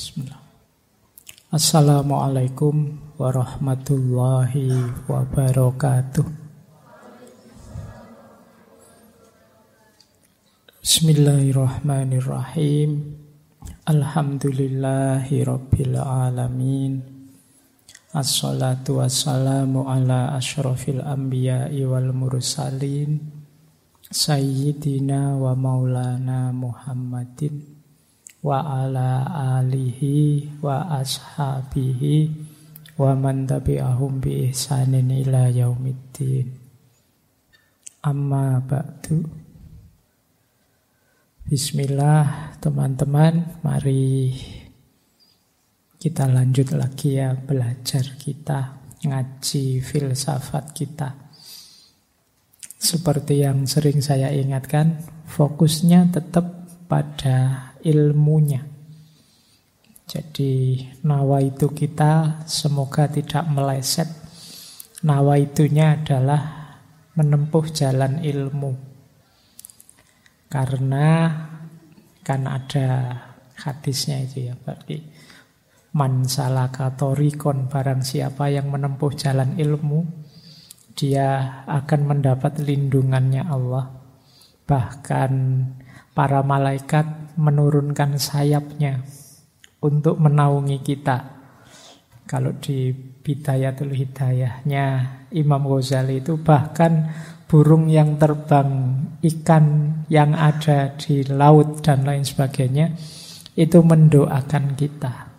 Bismillah. Assalamualaikum warahmatullahi wabarakatuh. Bismillahirrahmanirrahim. Alhamdulillahi rabbil alamin. Assalatu wassalamu ala asyrafil anbiya'i wal mursalin Sayyidina wa maulana Muhammadin wa ala alihi wa ashabihi wa man tabi'ahum bi ihsanin ila yaumiddin. Amma ba'du. Bismillah teman-teman, mari kita lanjut lagi ya belajar kita, ngaji filsafat kita. Seperti yang sering saya ingatkan, fokusnya tetap pada ilmunya. Jadi nawaitu kita semoga tidak meleset. Nawaitunya adalah menempuh jalan ilmu. Karena kan ada hadisnya itu ya, berarti man salaka thoriqon, barang siapa yang menempuh jalan ilmu, dia akan mendapat lindungannya Allah. Bahkan para malaikat menurunkan sayapnya untuk menaungi kita. Kalau di Bidayatul Hidayahnya Imam Ghazali itu bahkan burung yang terbang, ikan yang ada di laut dan lain sebagainya itu mendoakan kita.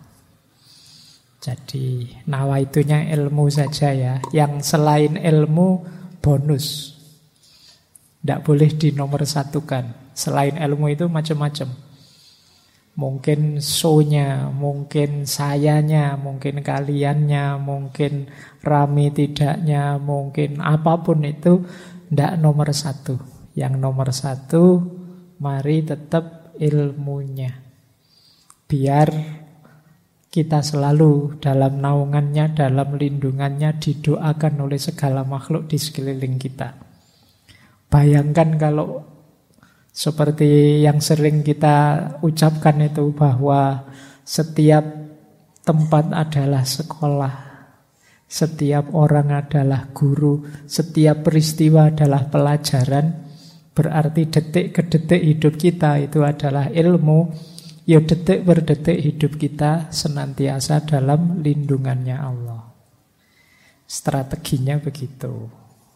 Jadi nawaitunya ilmu saja ya. Yang selain ilmu bonus, tidak boleh dinomorsatukan. Selain ilmu itu macam-macam. Mungkin so-nya, mungkin sayanya, mungkin kaliannya, mungkin rame tidaknya, mungkin apapun itu tidak nomor satu. Yang nomor satu, mari tetap ilmunya. Biar kita selalu dalam naungannya, dalam lindungannya, didoakan oleh segala makhluk di sekeliling kita. Bayangkan kalau seperti yang sering kita ucapkan itu, bahwa setiap tempat adalah sekolah, setiap orang adalah guru, setiap peristiwa adalah pelajaran. Berarti detik ke detik hidup kita itu adalah ilmu. Ya detik per detik hidup kita senantiasa dalam lindungannya Allah. Strateginya begitu.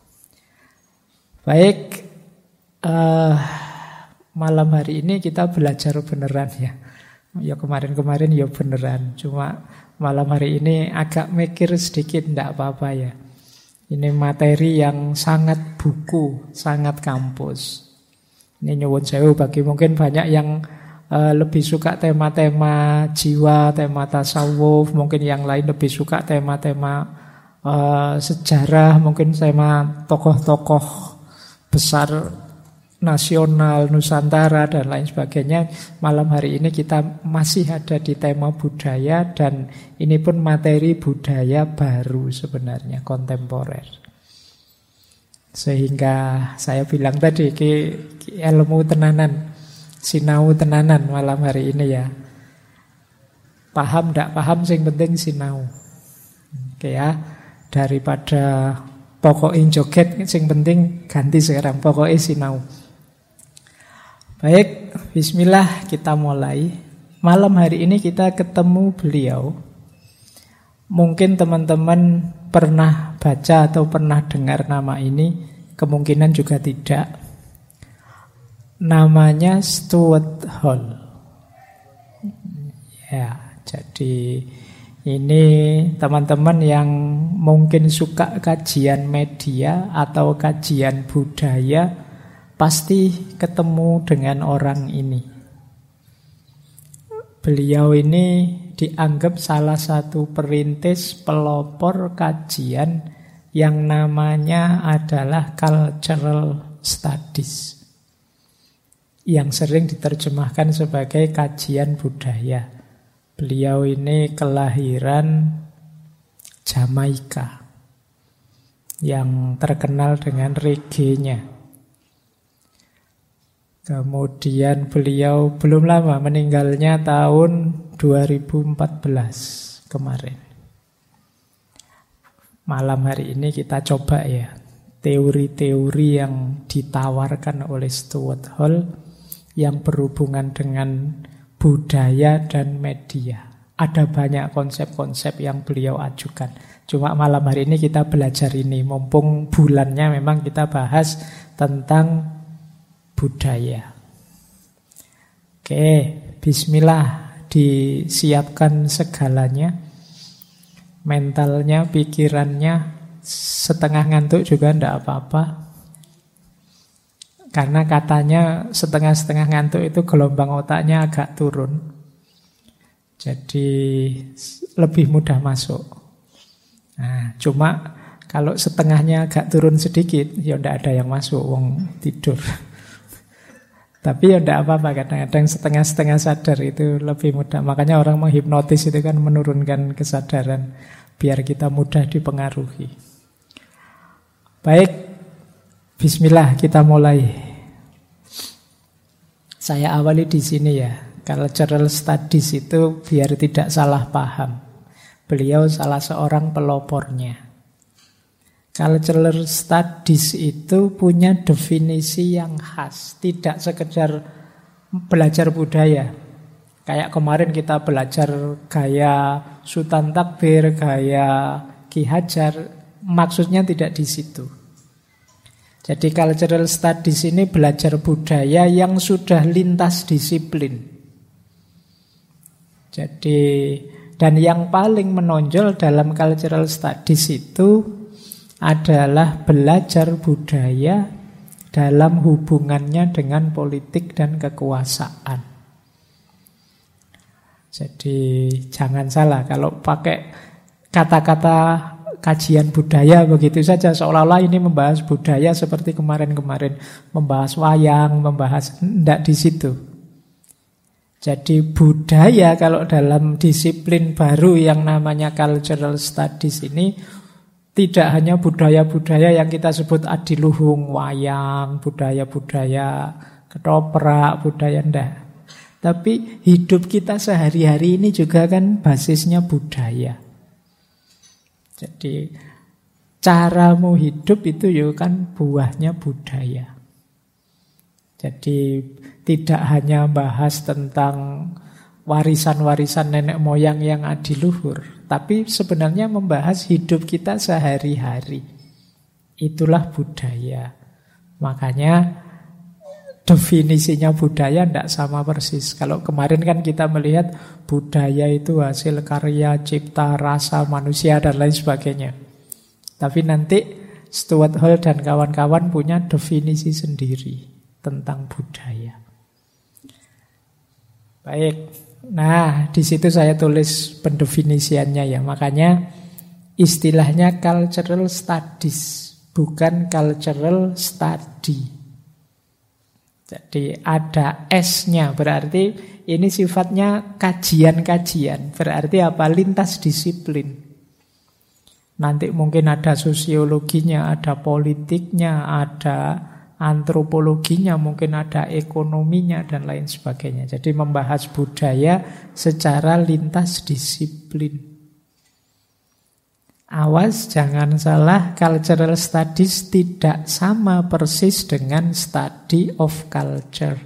Baik, malam hari ini kita belajar beneran ya. Ya kemarin-kemarin ya beneran. Cuma malam hari ini agak mikir sedikit, tidak apa-apa ya. Ini materi yang sangat buku, sangat kampus. Ini nyuwun sewu bagi mungkin banyak yang lebih suka tema-tema jiwa, tema tasawuf. Mungkin yang lain lebih suka tema-tema sejarah, mungkin tema tokoh-tokoh besar nasional, Nusantara dan lain sebagainya. Malam hari ini kita masih ada di tema budaya, dan ini pun materi budaya baru sebenarnya, kontemporer. Sehingga saya bilang tadi ilmu tenanan, sinau tenanan malam hari ini ya. Paham tidak paham, sing penting sinau. Oke ya, daripada pokoknya joget, sing penting ganti sekarang, pokoknya sinau. Baik, bismillah, kita mulai. Malam hari ini kita ketemu beliau. Mungkin teman-teman pernah baca atau pernah dengar nama ini, kemungkinan juga tidak. Namanya Stuart Hall. Ya, jadi ini teman-teman yang mungkin suka kajian media atau kajian budaya pasti ketemu dengan orang ini. Beliau ini dianggap salah satu perintis pelopor kajian yang namanya adalah cultural studies, yang sering diterjemahkan sebagai kajian budaya. Beliau ini kelahiran Jamaika yang terkenal dengan reggae-nya. Kemudian beliau belum lama meninggalnya tahun 2014 kemarin. Malam hari ini kita coba ya teori-teori yang ditawarkan oleh Stuart Hall yang berhubungan dengan budaya dan media. Ada banyak konsep-konsep yang beliau ajukan. Cuma malam hari ini kita belajar ini. Mumpung bulannya memang kita bahas tentang budaya. Oke, bismillah, disiapkan segalanya. Mentalnya, pikirannya, setengah ngantuk juga tidak apa-apa. Karena katanya setengah-setengah ngantuk itu gelombang otaknya agak turun. Jadi lebih mudah masuk. Nah, cuma kalau setengahnya agak turun sedikit, ya tidak ada yang masuk, wong tidur. Tapi ya tidak apa-apa, kadang-kadang setengah-setengah sadar itu lebih mudah. Makanya orang menghipnotis itu kan menurunkan kesadaran, biar kita mudah dipengaruhi. Baik, bismillah kita mulai. Saya awali di sini ya. Cultural studies itu biar tidak salah paham. Beliau salah seorang pelopornya. Cultural studies itu punya definisi yang khas. Tidak sekedar belajar budaya. Kayak kemarin kita belajar gaya Sultan Takbir, gaya Ki Hajar. Maksudnya tidak di situ. Jadi cultural studies ini belajar budaya yang sudah lintas disiplin. Jadi, dan yang paling menonjol dalam cultural studies itu adalah belajar budaya dalam hubungannya dengan politik dan kekuasaan. Jadi jangan salah kalau pakai kata-kata kajian budaya begitu saja seolah-olah ini membahas budaya seperti kemarin-kemarin membahas wayang, membahas tidak di situ. Jadi budaya kalau dalam disiplin baru yang namanya cultural studies ini tidak hanya budaya-budaya yang kita sebut adiluhung, wayang, budaya-budaya ketoprak, budaya ndak. Tapi hidup kita sehari-hari ini juga kan basisnya budaya. Jadi caramu hidup itu ya kan buahnya budaya. Jadi tidak hanya bahas tentang warisan-warisan nenek moyang yang adiluhur, tapi sebenarnya membahas hidup kita sehari-hari. Itulah budaya. Makanya definisinya budaya tidak sama persis. Kalau kemarin kan kita melihat budaya itu hasil karya, cipta, rasa manusia dan lain sebagainya. Tapi nanti Stuart Hall dan kawan-kawan punya definisi sendiri tentang budaya. Baik. Nah, di situ saya tulis pendefinisiannya ya. Makanya istilahnya cultural studies, bukan cultural study. Jadi ada S-nya, berarti ini sifatnya kajian-kajian. Berarti apa? Lintas disiplin. Nanti mungkin ada sosiologinya, ada politiknya, ada antropologinya, mungkin ada ekonominya dan lain sebagainya. Jadi membahas budaya secara lintas disiplin. Awas jangan salah, cultural studies tidak sama persis dengan study of culture.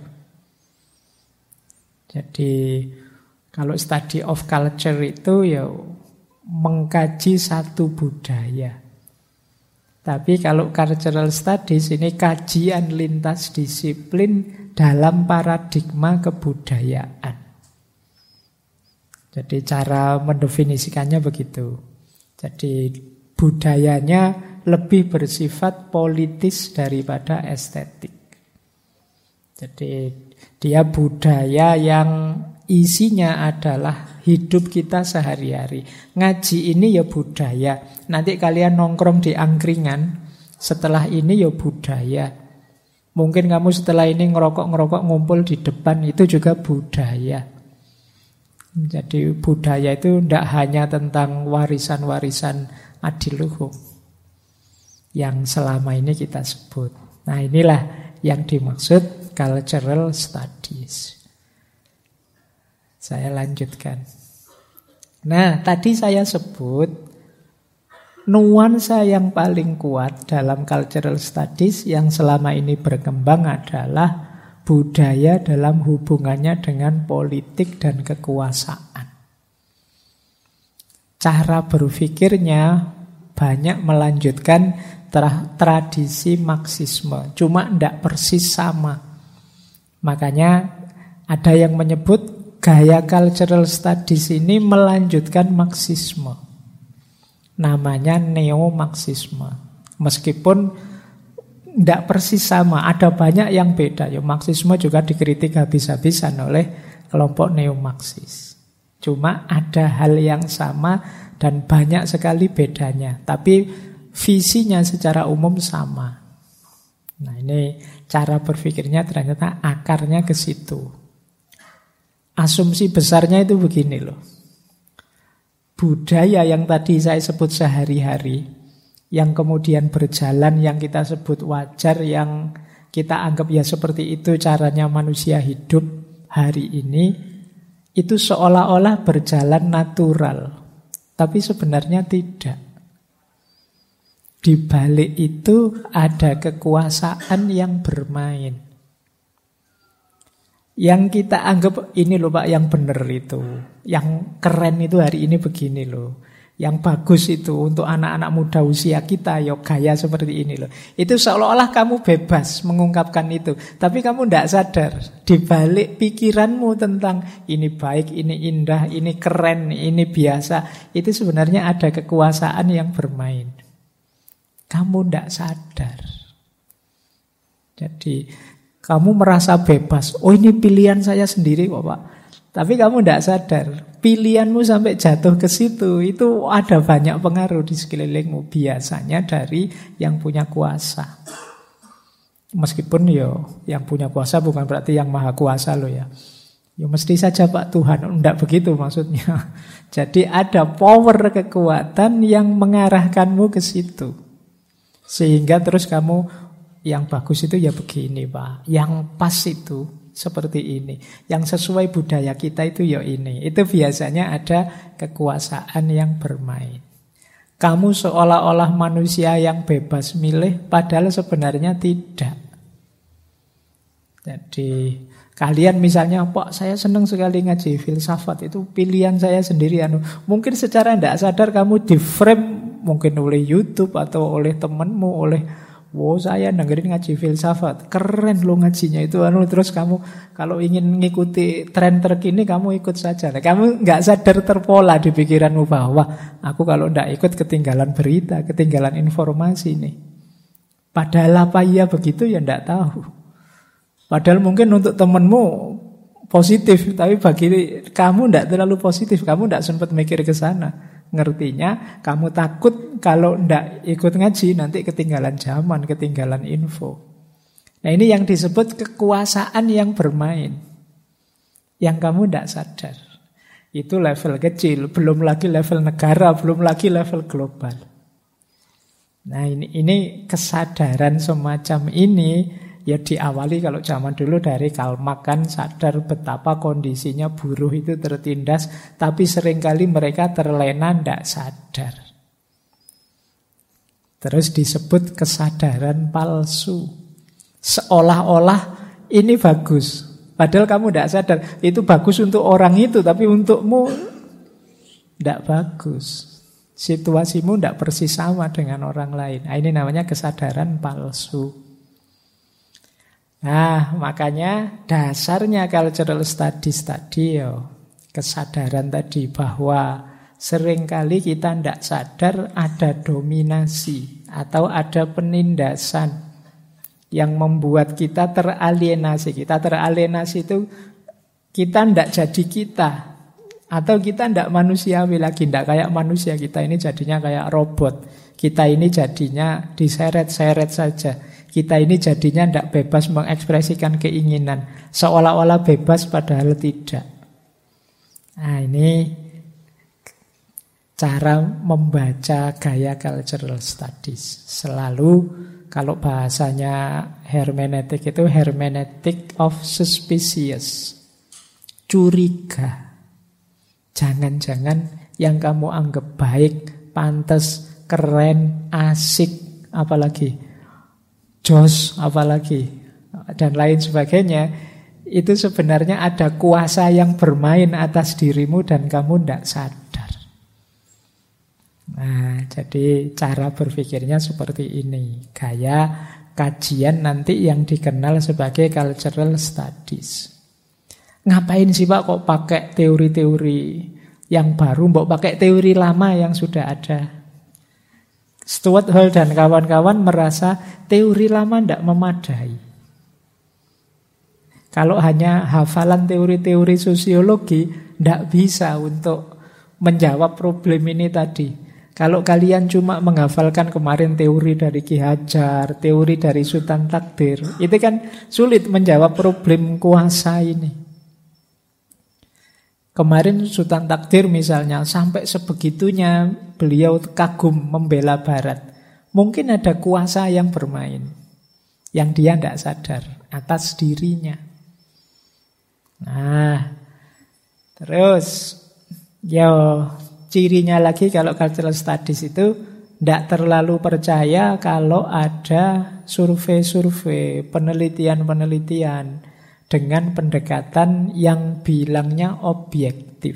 Jadi kalau study of culture itu ya mengkaji satu budaya. Tapi kalau cultural studies ini kajian lintas disiplin dalam paradigma kebudayaan. Jadi cara mendefinisikannya begitu. Jadi budayanya lebih bersifat politis daripada estetik. Jadi dia budaya yang isinya adalah hidup kita sehari-hari. Ngaji ini ya budaya. Nanti kalian nongkrong di angkringan, setelah ini ya budaya. Mungkin kamu setelah ini ngerokok-ngerokok ngumpul di depan, itu juga budaya. Jadi budaya itu tidak hanya tentang warisan-warisan adiluhung yang selama ini kita sebut. Nah inilah yang dimaksud cultural studies. Saya lanjutkan. Nah, tadi saya sebut nuansa yang paling kuat dalam cultural studies yang selama ini berkembang adalah budaya dalam hubungannya dengan politik dan kekuasaan. Cara berpikirnya banyak melanjutkan tradisi Marxisme, cuma tidak persis sama. Makanya ada yang menyebut gaya cultural studies ini melanjutkan Marxisme. Namanya neo-Marxisme. Meskipun tidak persis sama, ada banyak yang beda. Ya, Marxisme juga dikritik habis-habisan oleh kelompok neo-Marxis. Cuma ada hal yang sama dan banyak sekali bedanya. Tapi visinya secara umum sama. Nah, ini cara berpikirnya ternyata akarnya ke situ. Asumsi besarnya itu begini loh. Budaya yang tadi saya sebut sehari-hari, yang kemudian berjalan, yang kita sebut wajar, yang kita anggap ya seperti itu caranya manusia hidup hari ini, itu seolah-olah berjalan natural. Tapi sebenarnya tidak. Di balik itu ada kekuasaan yang bermain. Yang kita anggap ini loh Pak yang benar itu. Yang keren itu hari ini begini loh. Yang bagus itu untuk anak-anak muda usia kita, ya gaya seperti ini loh. Itu seolah-olah kamu bebas mengungkapkan itu. Tapi kamu tidak sadar. Di balik pikiranmu tentang ini baik, ini indah, ini keren, ini biasa. Itu sebenarnya ada kekuasaan yang bermain. Kamu tidak sadar. Jadi kamu merasa bebas. Oh ini pilihan saya sendiri kok Pak. Tapi kamu tidak sadar. Pilihanmu sampai jatuh ke situ. Itu ada banyak pengaruh di sekelilingmu. Biasanya dari yang punya kuasa. Meskipun yang punya kuasa bukan berarti yang maha kuasa loh ya. Ya mesti saja Pak Tuhan. Tidak begitu maksudnya. Jadi ada power kekuatan yang mengarahkanmu ke situ. Sehingga terus kamu yang bagus itu ya begini Pak. Yang pas itu seperti ini. Yang sesuai budaya kita itu ya ini. Itu biasanya ada kekuasaan yang bermain. Kamu seolah-olah manusia yang bebas milih, padahal sebenarnya tidak. Jadi kalian misalnya, Pak saya senang sekali ngaji filsafat, itu pilihan saya sendiri. Mungkin secara tidak sadar kamu di frame mungkin oleh YouTube atau oleh temanmu, oleh saya dengerin ngaji filsafat, keren lo ngajinya itu. Terus kamu kalau ingin mengikuti tren terkini kamu ikut saja. Kamu nggak sadar terpola di pikiranmu bahwa aku kalau nggak ikut ketinggalan berita, ketinggalan informasi nih. Padahal apa iya begitu ya nggak tahu. Padahal mungkin untuk temanmu positif, tapi bagi kamu nggak terlalu positif. Kamu nggak sempat mikir ke sana. Ngertinya kamu takut kalau ndak ikut ngaji nanti ketinggalan zaman, ketinggalan info. Nah ini yang disebut kekuasaan yang bermain. Yang kamu ndak sadar. Itu level kecil, belum lagi level negara, belum lagi level global. Nah ini kesadaran semacam ini ya diawali kalau zaman dulu dari Karl Marx kan sadar betapa kondisinya buruh itu tertindas, tapi seringkali mereka terlena tidak sadar. Terus disebut kesadaran palsu. Seolah-olah ini bagus, padahal kamu tidak sadar. Itu bagus untuk orang itu, tapi untukmu tidak bagus. Situasimu tidak persis sama dengan orang lain. Nah, ini namanya kesadaran palsu. Nah, makanya dasarnya cultural studies tadi kesadaran tadi bahwa seringkali kita tidak sadar ada dominasi atau ada penindasan yang membuat kita teralienasi. Kita teralienasi itu kita tidak jadi kita. Atau kita tidak manusiawi lagi, tidak kayak manusia. Kita ini jadinya kayak robot. Kita ini jadinya diseret-seret saja. Kita ini jadinya tidak bebas mengekspresikan keinginan. Seolah-olah bebas padahal tidak. Nah ini cara membaca gaya cultural studies. Selalu Kalau bahasanya hermeneutik itu hermeneutic of suspicious. Curiga. Jangan-jangan yang kamu anggap baik, pantas, keren, asik, apalagi jos, apalagi dan lain sebagainya, itu sebenarnya ada kuasa yang bermain atas dirimu dan kamu tidak sadar. Nah, jadi cara berpikirnya seperti ini. Gaya kajian nanti yang dikenal sebagai cultural studies. Ngapain sih Pak kok pakai teori-teori yang baru, mbok pakai teori lama yang sudah ada? Stuart Hall dan kawan-kawan merasa teori lama tidak memadai. Kalau hanya hafalan teori-teori sosiologi, tidak bisa untuk menjawab problem ini tadi. Kalau kalian cuma menghafalkan kemarin teori dari Ki Hajar, teori dari Sultan Takdir, itu kan sulit menjawab problem kuasa ini. Kemarin Sultan Takdir misalnya, sampai sebegitunya beliau kagum membela Barat. Mungkin ada kuasa yang bermain, yang dia tidak sadar atas dirinya. Nah, terus cirinya lagi kalau cultural studies itu tidak terlalu percaya kalau ada survei-survei, penelitian-penelitian dengan pendekatan yang bilangnya objektif.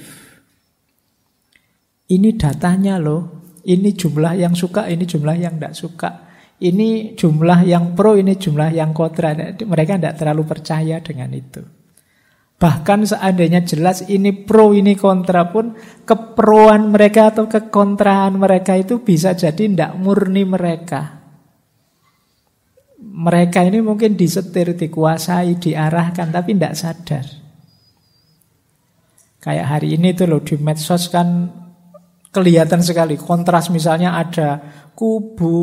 Ini datanya loh, ini jumlah yang suka, ini jumlah yang tidak suka. Ini jumlah yang pro, ini jumlah yang kontra. Mereka tidak terlalu percaya dengan itu. Bahkan seandainya jelas ini pro, ini kontra pun, keproan mereka atau kekontraan mereka itu bisa jadi tidak murni mereka. Mereka ini mungkin disetir, dikuasai, diarahkan, tapi tidak sadar. Kayak hari ini tuh loh, di medsos kan kelihatan sekali kontras. Misalnya ada kubu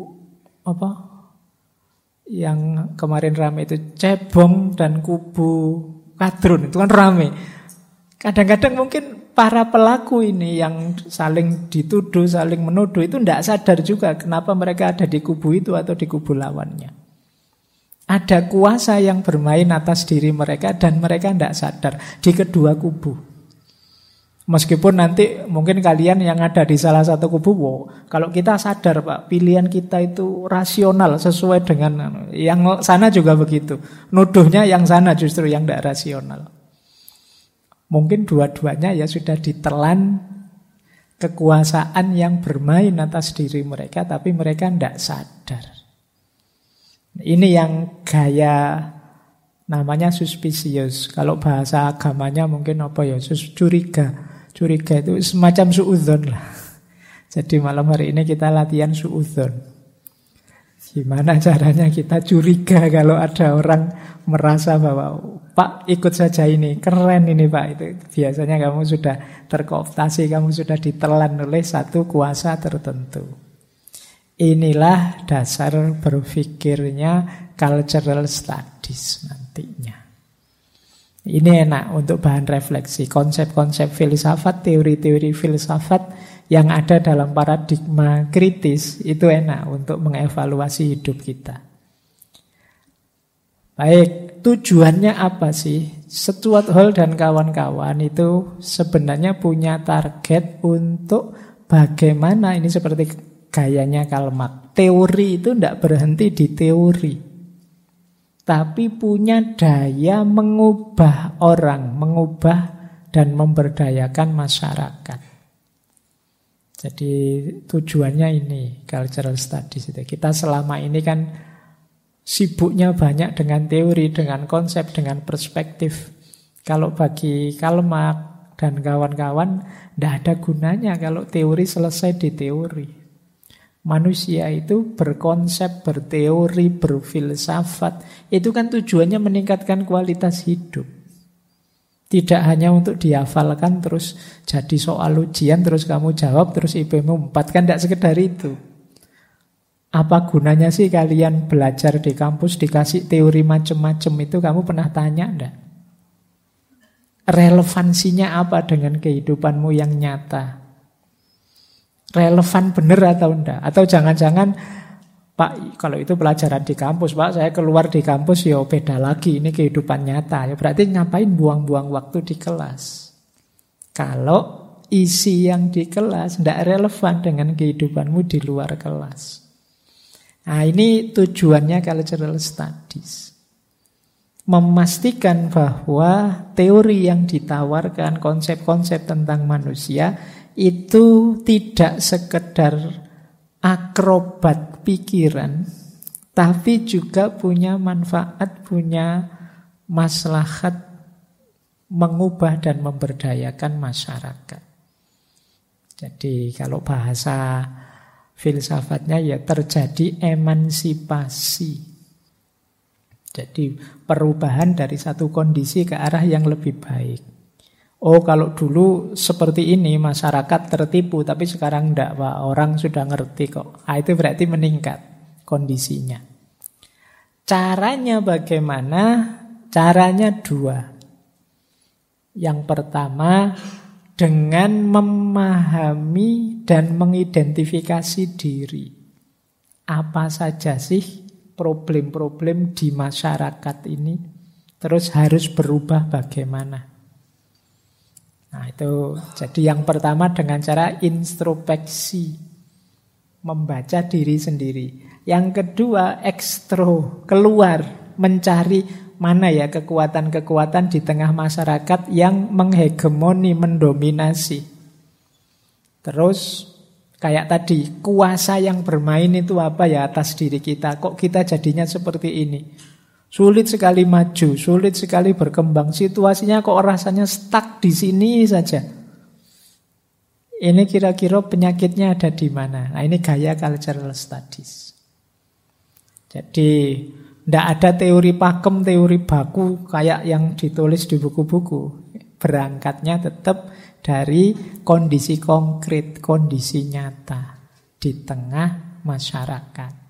yang kemarin rame itu cebong dan kubu kadrun, itu kan rame. Kadang-kadang mungkin para pelaku ini yang saling dituduh, saling menuduh itu tidak sadar juga kenapa mereka ada di kubu itu atau di kubu lawannya. Ada kuasa yang bermain atas diri mereka dan mereka tidak sadar di kedua kubu. Meskipun nanti mungkin kalian yang ada di salah satu kubu, kalau kita sadar Pak, pilihan kita itu rasional sesuai dengan yang sana juga begitu. Nuduhnya yang sana justru yang tidak rasional. Mungkin dua-duanya ya sudah ditelan kekuasaan yang bermain atas diri mereka, tapi mereka tidak sadar. Ini yang gaya namanya suspicious. Kalau bahasa agamanya mungkin curiga. Curiga itu semacam suudzon lah. Jadi malam hari ini kita latihan suudzon. Gimana caranya kita curiga kalau ada orang merasa bahwa Pak ikut saja ini, keren ini Pak. Itu biasanya kamu sudah terkooptasi, kamu sudah ditelan oleh satu kuasa tertentu. Inilah dasar berpikirnya cultural studies nantinya. Ini enak untuk bahan refleksi. Konsep-konsep filsafat, teori-teori filsafat yang ada dalam paradigma kritis itu enak untuk mengevaluasi hidup kita. Baik, tujuannya apa sih? Stuart Hall dan kawan-kawan itu sebenarnya punya target untuk bagaimana, ini seperti gayanya Karl Marx. Teori itu tidak berhenti di teori, tapi punya daya mengubah orang, mengubah dan memberdayakan masyarakat. Jadi tujuannya ini cultural studies itu. Kita selama ini kan sibuknya banyak dengan teori, dengan konsep, dengan perspektif. Kalau bagi Karl Marx dan kawan-kawan tidak ada gunanya kalau teori selesai di teori. Manusia itu berkonsep, berteori, berfilsafat. Itu kan tujuannya meningkatkan kualitas hidup. Tidak hanya untuk dihafalkan terus jadi soal ujian, terus kamu jawab, terus IP-mu 4. Kan tidak sekedar itu. Apa gunanya sih kalian belajar di kampus dikasih teori macam-macam itu, kamu pernah tanya enggak? Relevansinya apa dengan kehidupanmu yang nyata? Relevan benar atau enggak? Atau jangan-jangan Pak, kalau itu pelajaran di kampus, Pak, saya keluar di kampus ya beda lagi, ini kehidupan nyata. Ya berarti ngapain buang-buang waktu di kelas? Kalau isi yang di kelas tidak relevan dengan kehidupanmu di luar kelas. Nah, ini tujuannya cultural studies. Memastikan bahwa teori yang ditawarkan, konsep-konsep tentang manusia itu tidak sekedar akrobat pikiran, tapi juga punya manfaat, punya maslahat mengubah dan memberdayakan masyarakat. Jadi kalau bahasa filsafatnya ya terjadi emansipasi. Jadi perubahan dari satu kondisi ke arah yang lebih baik. Oh, kalau dulu seperti ini masyarakat tertipu, tapi sekarang enggak, Pak. Orang sudah ngerti kok. Nah, itu berarti meningkat kondisinya. Caranya bagaimana? Caranya dua. Yang pertama, dengan memahami dan mengidentifikasi diri. Apa saja sih problem-problem di masyarakat ini? Terus harus berubah bagaimana? Nah itu, jadi yang pertama dengan cara introspeksi, membaca diri sendiri. Yang kedua ekstro, keluar, mencari mana ya kekuatan-kekuatan di tengah masyarakat yang menghegemoni, mendominasi. Terus kayak tadi, kuasa yang bermain itu apa ya atas diri kita? Kok kita jadinya seperti ini? Sulit sekali maju, sulit sekali berkembang. Situasinya kok rasanya stuck di sini saja. Ini kira-kira penyakitnya ada di mana? Nah, ini gaya cultural studies. Jadi, tidak ada teori pakem, teori baku kayak yang ditulis di buku-buku. Berangkatnya tetap dari kondisi konkret, kondisi nyata di tengah masyarakat.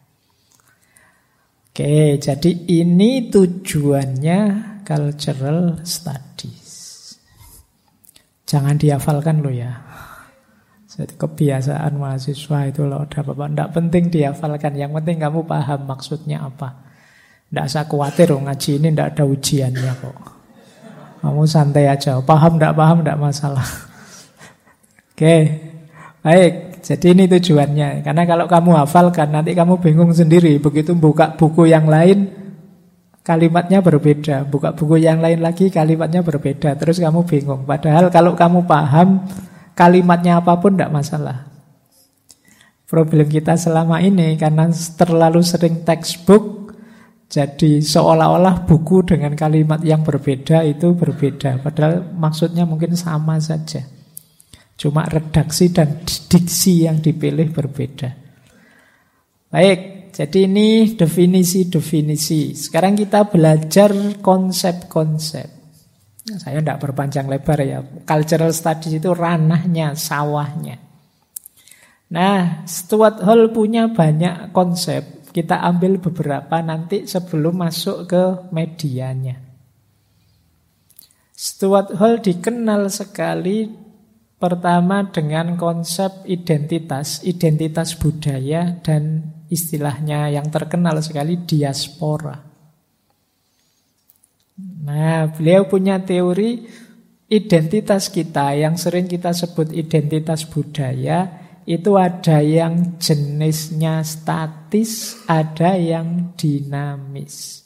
Oke, jadi ini tujuannya cultural studies. Jangan dihafalkan lo ya. Jadi kebiasaan mahasiswa itu loh, udah Bapak, tidak penting dihafalkan. Yang penting kamu paham maksudnya apa. Tidak usah khawatir, ngaji ini tidak ada ujiannya kok. Kamu santai aja, paham tidak masalah. Oke, baik. Jadi ini tujuannya. Karena kalau kamu hafalkan, nanti kamu bingung sendiri. Begitu buka buku yang lain, kalimatnya berbeda. Buka buku yang lain lagi, kalimatnya berbeda. Terus kamu bingung. Padahal kalau kamu paham, kalimatnya apapun tidak masalah. Problem kita selama ini, karena terlalu sering textbook, jadi seolah-olah buku dengan kalimat yang berbeda itu berbeda. Padahal maksudnya mungkin sama saja. Cuma redaksi dan diksi yang dipilih berbeda. Baik, jadi ini definisi-definisi. Sekarang kita belajar konsep-konsep. Saya tidak berpanjang lebar ya. Cultural studies itu ranahnya, sawahnya. Nah, Stuart Hall punya banyak konsep. Kita ambil beberapa nanti sebelum masuk ke medianya. Stuart Hall dikenal sekali pertama dengan konsep identitas budaya dan istilahnya yang terkenal sekali diaspora. Nah, beliau punya teori identitas kita yang sering kita sebut identitas budaya, itu ada yang jenisnya statis, ada yang dinamis.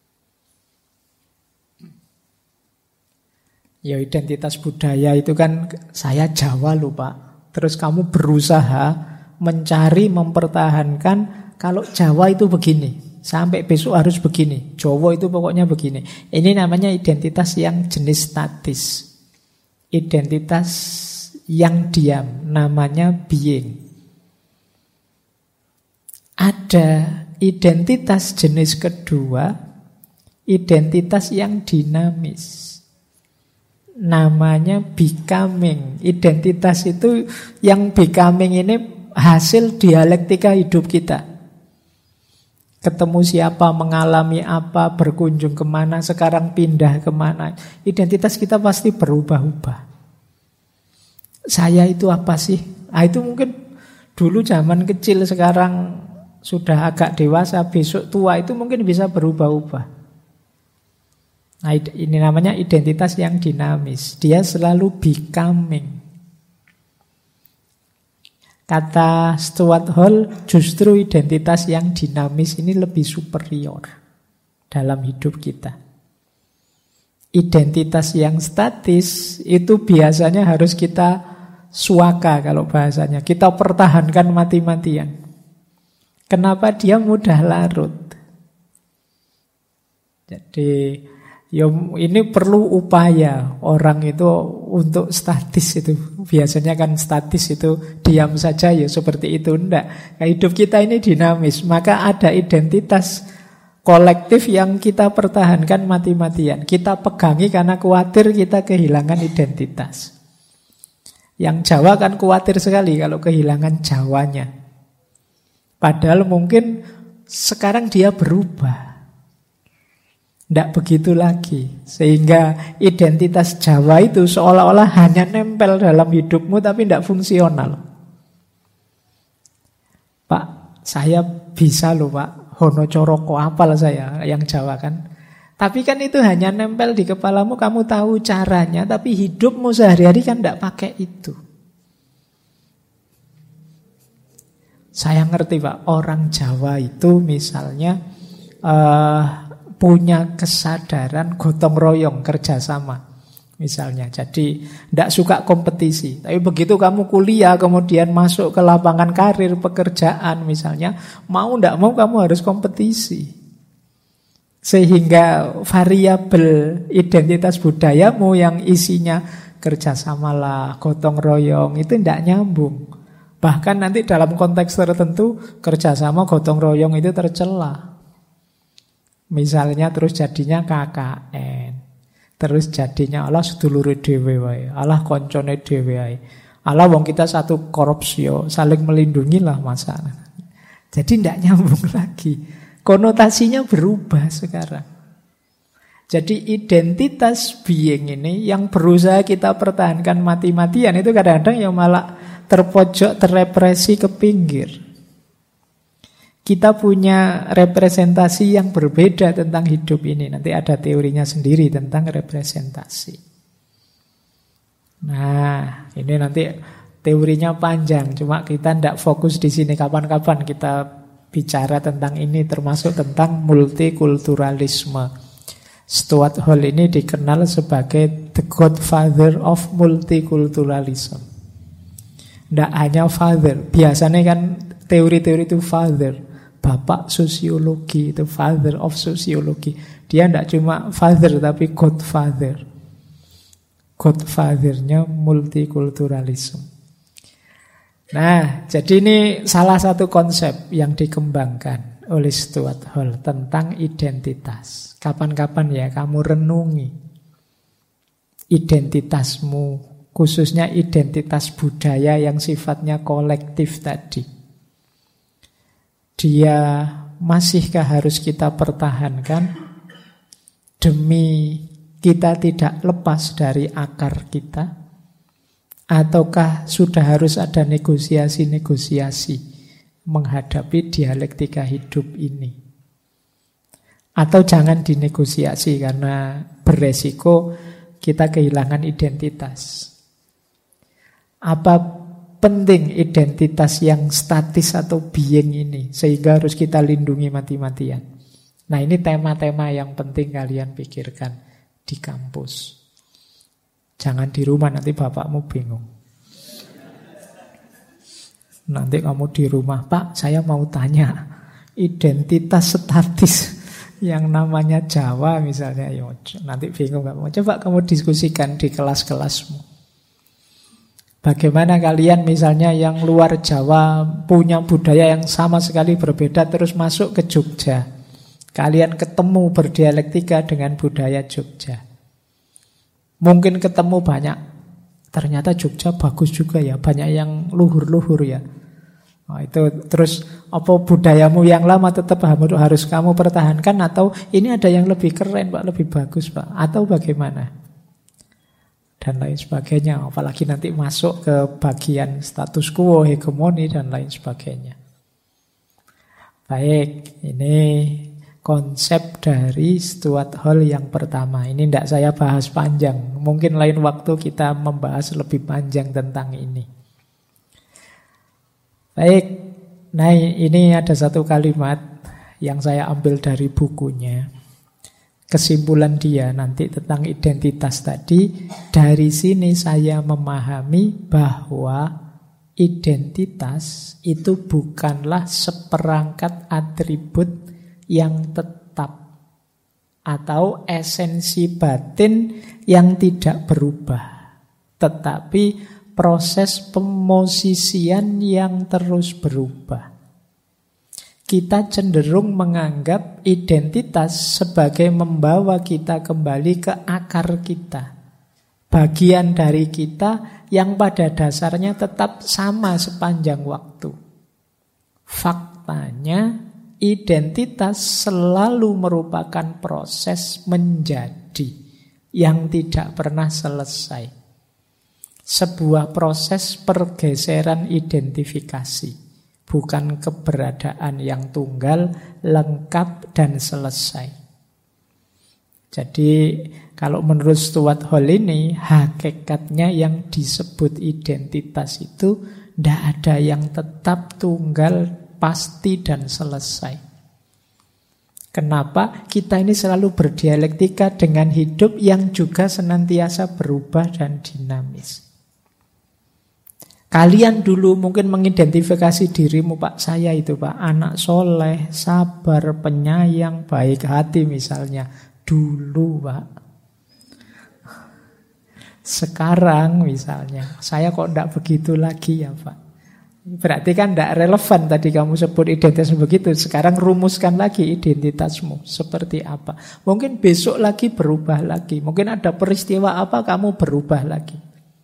Ya identitas budaya itu kan saya Jawa loh Pak. Terus kamu berusaha mencari, mempertahankan kalau Jawa itu begini. Sampai besok harus begini. Jawa itu pokoknya begini. Ini namanya identitas yang jenis statis. Identitas yang diam. Namanya being. Ada identitas jenis kedua. Identitas yang dinamis. Namanya becoming. Identitas itu yang becoming ini hasil dialektika hidup kita. Ketemu siapa, mengalami apa, berkunjung kemana, sekarang pindah kemana. Identitas kita pasti berubah-ubah. Saya itu apa sih? Itu mungkin dulu zaman kecil, sekarang sudah agak dewasa, besok tua, itu mungkin bisa berubah-ubah. Nah, ini namanya identitas yang dinamis. Dia selalu becoming. Kata Stuart Hall, justru identitas yang dinamis ini lebih superior dalam hidup kita. Identitas yang statis itu biasanya harus kita suaka kalau bahasanya. Kita pertahankan mati-matian. Kenapa? Dia mudah larut. Jadi ini perlu upaya orang itu untuk statis itu. Biasanya kan statis itu diam saja ya seperti itu. Enggak. Hidup kita ini dinamis. Maka ada identitas kolektif yang kita pertahankan mati-matian. Kita pegangi karena khawatir kita kehilangan identitas. Yang Jawa kan khawatir sekali kalau kehilangan Jawanya. Padahal mungkin sekarang dia berubah. Tidak begitu lagi. Sehingga identitas Jawa itu seolah-olah hanya nempel dalam hidupmu tapi tidak fungsional. Pak, saya bisa loh Pak, Hono Coroko apal saya yang Jawa kan. Tapi kan itu hanya nempel di kepalamu, kamu tahu caranya, tapi hidupmu sehari-hari kan tidak pakai itu. Saya ngerti Pak, orang Jawa itu misalnya punya kesadaran gotong royong, kerjasama misalnya. Jadi tidak suka kompetisi. Tapi begitu kamu kuliah kemudian masuk ke lapangan karir pekerjaan misalnya, mau tidak mau kamu harus kompetisi. Sehingga variabel identitas budayamu yang isinya kerjasamalah, gotong royong itu tidak nyambung. Bahkan nanti dalam konteks tertentu kerjasama gotong royong itu tercela. Misalnya terus jadinya KKN. Terus jadinya Allah sedulure dhewe wae, Allah koncone dhewe wae. Allah wong kita satu korupsi yo, saling melindungi lah masa. Jadi tidak nyambung lagi. Konotasinya berubah sekarang. Jadi identitas being ini yang berusaha kita pertahankan mati-matian itu kadang-kadang yang malah terpojok, terrepresi ke pinggir. Kita punya representasi yang berbeda tentang hidup ini. Nanti ada teorinya sendiri tentang representasi. Nah, ini nanti teorinya panjang. Cuma kita tidak fokus di sini. Kapan-kapan kita bicara tentang ini, termasuk tentang multikulturalisme. Stuart Hall ini dikenal sebagai the godfather of multiculturalism. Tidak hanya father. Biasanya kan teori-teori itu father. Bapak sosiologi itu father of sociology. Dia tidak cuma father tapi godfather. Godfathernya multikulturalisme. Nah, jadi ini salah satu konsep yang dikembangkan oleh Stuart Hall tentang identitas. Kapan-kapan ya kamu renungi identitasmu, khususnya identitas budaya yang sifatnya kolektif tadi. Dia masihkah harus kita pertahankan demi kita tidak lepas dari akar kita? Ataukah sudah harus ada negosiasi-negosiasi menghadapi dialektika hidup ini? Atau jangan dinegosiasi karena beresiko kita kehilangan identitas. Apa penting identitas yang statis atau being ini sehingga harus kita lindungi mati-matian. Nah, ini tema-tema yang penting kalian pikirkan di kampus. Jangan di rumah, nanti bapakmu bingung. Nanti kamu di rumah, Pak, saya mau tanya identitas statis yang namanya Jawa misalnya, nanti bingung kamu. Coba kamu diskusikan di kelas-kelasmu. Bagaimana kalian misalnya yang luar Jawa punya budaya yang sama sekali berbeda terus masuk ke Jogja. Kalian ketemu berdialektika dengan budaya Jogja. Mungkin ketemu banyak. Ternyata Jogja bagus juga ya, banyak yang luhur-luhur ya. Nah, itu terus apa budayamu yang lama tetap harus kamu pertahankan atau ini ada yang lebih keren Pak, lebih bagus Pak, atau bagaimana? Dan lain sebagainya. Apalagi nanti masuk ke bagian status quo, hegemoni dan lain sebagainya. Baik, ini konsep dari Stuart Hall yang pertama. Ini tidak saya bahas panjang. Mungkin lain waktu kita membahas lebih panjang tentang ini. Baik, nah ini ada satu kalimat yang saya ambil dari bukunya. Kesimpulan dia nanti tentang identitas tadi, dari sini saya memahami bahwa identitas itu bukanlah seperangkat atribut yang tetap atau esensi batin yang tidak berubah, tetapi proses pemosisian yang terus berubah. Kita cenderung menganggap identitas sebagai membawa kita kembali ke akar kita. Bagian dari kita yang pada dasarnya tetap sama sepanjang waktu. Faktanya, identitas selalu merupakan proses menjadi yang tidak pernah selesai. Sebuah proses pergeseran identifikasi. Bukan keberadaan yang tunggal, lengkap, dan selesai. Jadi kalau menurut Stuart Hall ini, hakikatnya yang disebut identitas itu tidak ada yang tetap, tunggal, pasti, dan selesai. Kenapa? Kita ini selalu berdialektika dengan hidup yang juga senantiasa berubah dan dinamis. Kalian dulu mungkin mengidentifikasi dirimu, Pak, saya itu Pak, anak soleh, sabar, penyayang, baik hati misalnya. Dulu Pak. Sekarang misalnya, saya kok tidak begitu lagi ya Pak. Berarti kan tidak relevan tadi kamu sebut identitas begitu. Sekarang rumuskan lagi identitasmu seperti apa. Mungkin besok lagi berubah lagi. Mungkin ada peristiwa apa kamu berubah lagi.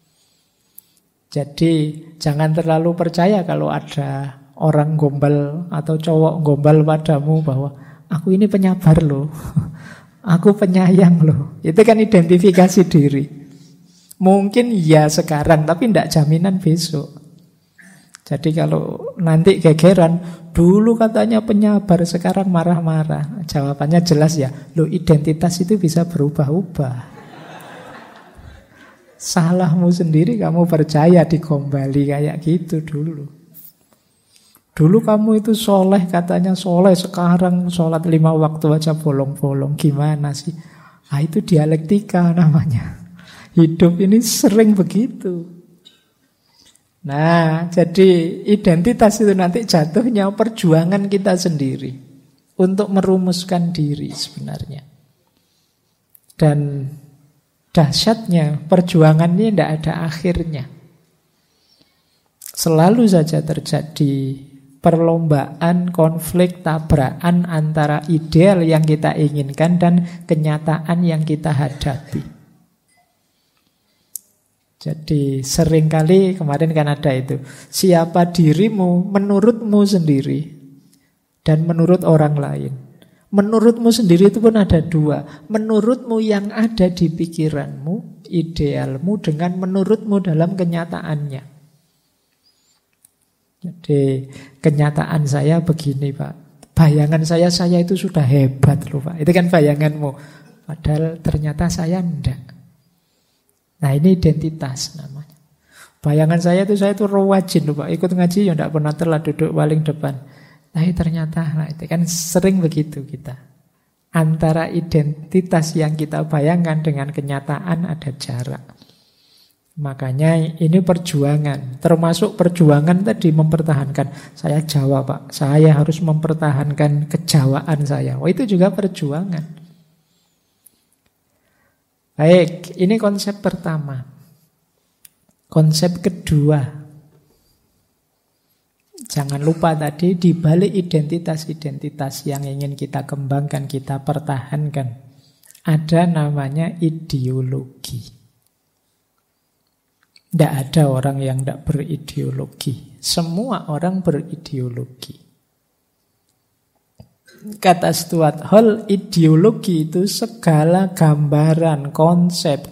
Jadi jangan terlalu percaya kalau ada orang gombal atau cowok gombal padamu bahwa aku ini penyabar loh, aku penyayang loh. Itu kan identifikasi diri. Mungkin ya sekarang, tapi tidak jaminan besok. Jadi kalau nanti gegeran, dulu katanya penyabar, sekarang marah-marah. Jawabannya jelas ya, loh identitas itu bisa berubah-ubah. Salahmu sendiri kamu percaya digombali kayak gitu dulu. Dulu kamu itu soleh, katanya soleh, sekarang sholat 5 waktu aja bolong-bolong. Gimana sih? Ah, itu dialektika namanya. Hidup ini sering begitu. Nah, jadi identitas itu nanti jatuhnya perjuangan kita sendiri untuk merumuskan diri sebenarnya. Dan dahsyatnya perjuangan ini tidak ada akhirnya. Selalu saja terjadi perlombaan, konflik, tabrakan antara ideal yang kita inginkan dan kenyataan yang kita hadapi. Jadi seringkali kemarin kan ada itu, siapa dirimu menurutmu sendiri dan menurut orang lain. Menurutmu sendiri itu pun ada dua. Menurutmu yang ada di pikiranmu, idealmu, dengan menurutmu dalam kenyataannya. Jadi kenyataan saya begini Pak. Bayangan saya itu sudah hebat loh Pak. Itu kan bayanganmu. Padahal ternyata saya enggak. Nah ini identitas namanya. Bayangan saya itu rajin loh Pak. Ikut ngaji ya enggak pernah telat, duduk paling depan. Tapi ternyata, nah itu kan sering begitu kita. Antara identitas yang kita bayangkan dengan kenyataan ada jarak. Makanya ini perjuangan. Termasuk perjuangan tadi mempertahankan. Saya Jawa Pak, saya harus mempertahankan kejawaan saya. Oh itu juga perjuangan. Baik, ini konsep pertama. Konsep kedua. Jangan lupa tadi di balik identitas-identitas yang ingin kita kembangkan, kita pertahankan, ada namanya ideologi. Tidak ada orang yang tidak berideologi. Semua orang berideologi. Kata Stuart Hall, ideologi itu segala gambaran, konsep,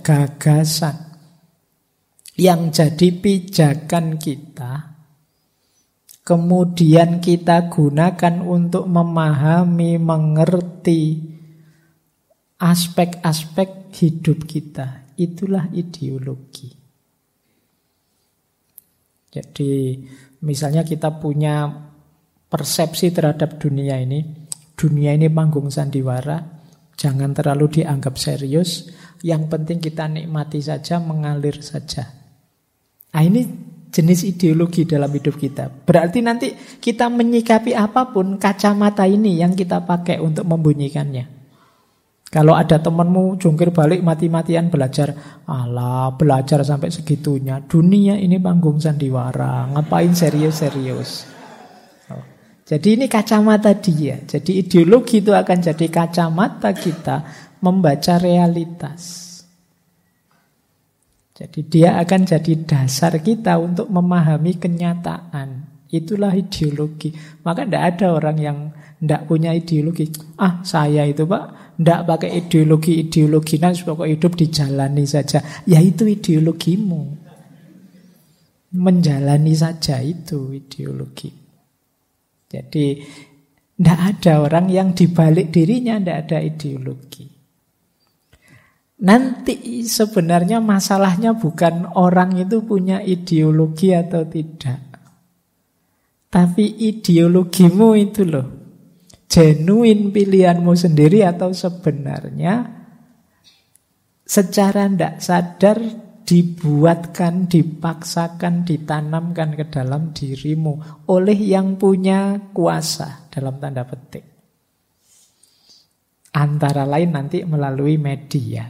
gagasan yang jadi pijakan kita kemudian kita gunakan untuk memahami, mengerti aspek-aspek hidup kita. Itulah ideologi. Jadi misalnya kita punya persepsi terhadap dunia ini. Dunia ini panggung sandiwara, jangan terlalu dianggap serius. Yang penting kita nikmati saja, mengalir saja. Nah, ini jenis ideologi dalam hidup kita. Berarti nanti kita menyikapi apapun, kacamata ini yang kita pakai untuk membunyikannya. Kalau ada temanmu jungkir balik mati-matian belajar, alah belajar sampai segitunya. Dunia ini panggung sandiwara, ngapain serius-serius. Jadi ini kacamata dia. Jadi ideologi itu akan jadi kacamata kita membaca realitas. Jadi dia akan jadi dasar kita untuk memahami kenyataan. Itulah ideologi. Maka tidak ada orang yang tidak punya ideologi. Saya itu Pak, tidak pakai ideologi. Nah, pokoknya hidup dijalani saja. Ya itu ideologimu. Menjalani saja itu ideologi. Jadi tidak ada orang yang dibalik dirinya tidak ada ideologi. Nanti sebenarnya masalahnya bukan orang itu punya ideologi atau tidak. Tapi ideologimu itu loh. Genuine pilihanmu sendiri atau sebenarnya secara tidak sadar dibuatkan, dipaksakan, ditanamkan ke dalam dirimu oleh yang punya kuasa dalam tanda petik. Antara lain nanti melalui media.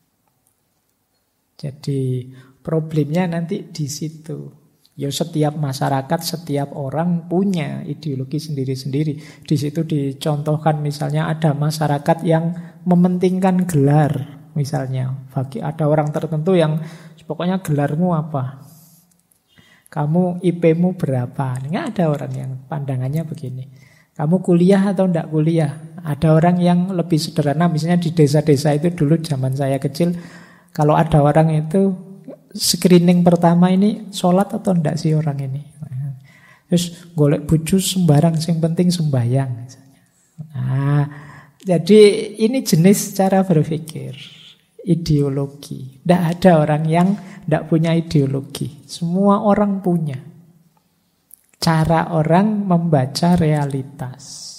Jadi problemnya nanti di situ. Ya setiap masyarakat, setiap orang punya ideologi sendiri-sendiri. Di situ dicontohkan misalnya ada masyarakat yang mementingkan gelar. Misalnya, bagi ada orang tertentu yang pokoknya gelarmu apa? Kamu IP-mu berapa? Nggak ada orang yang pandangannya begini. Kamu kuliah atau enggak kuliah? Ada orang yang lebih sederhana, misalnya di desa-desa itu dulu zaman saya kecil, kalau ada orang itu screening pertama ini sholat atau enggak sih orang ini? Terus golek bojo sembarang, yang penting sembahyang. Nah, jadi ini jenis cara berpikir. Ideologi. Tidak ada orang yang tidak punya ideologi. Semua orang punya. Cara orang membaca realitas.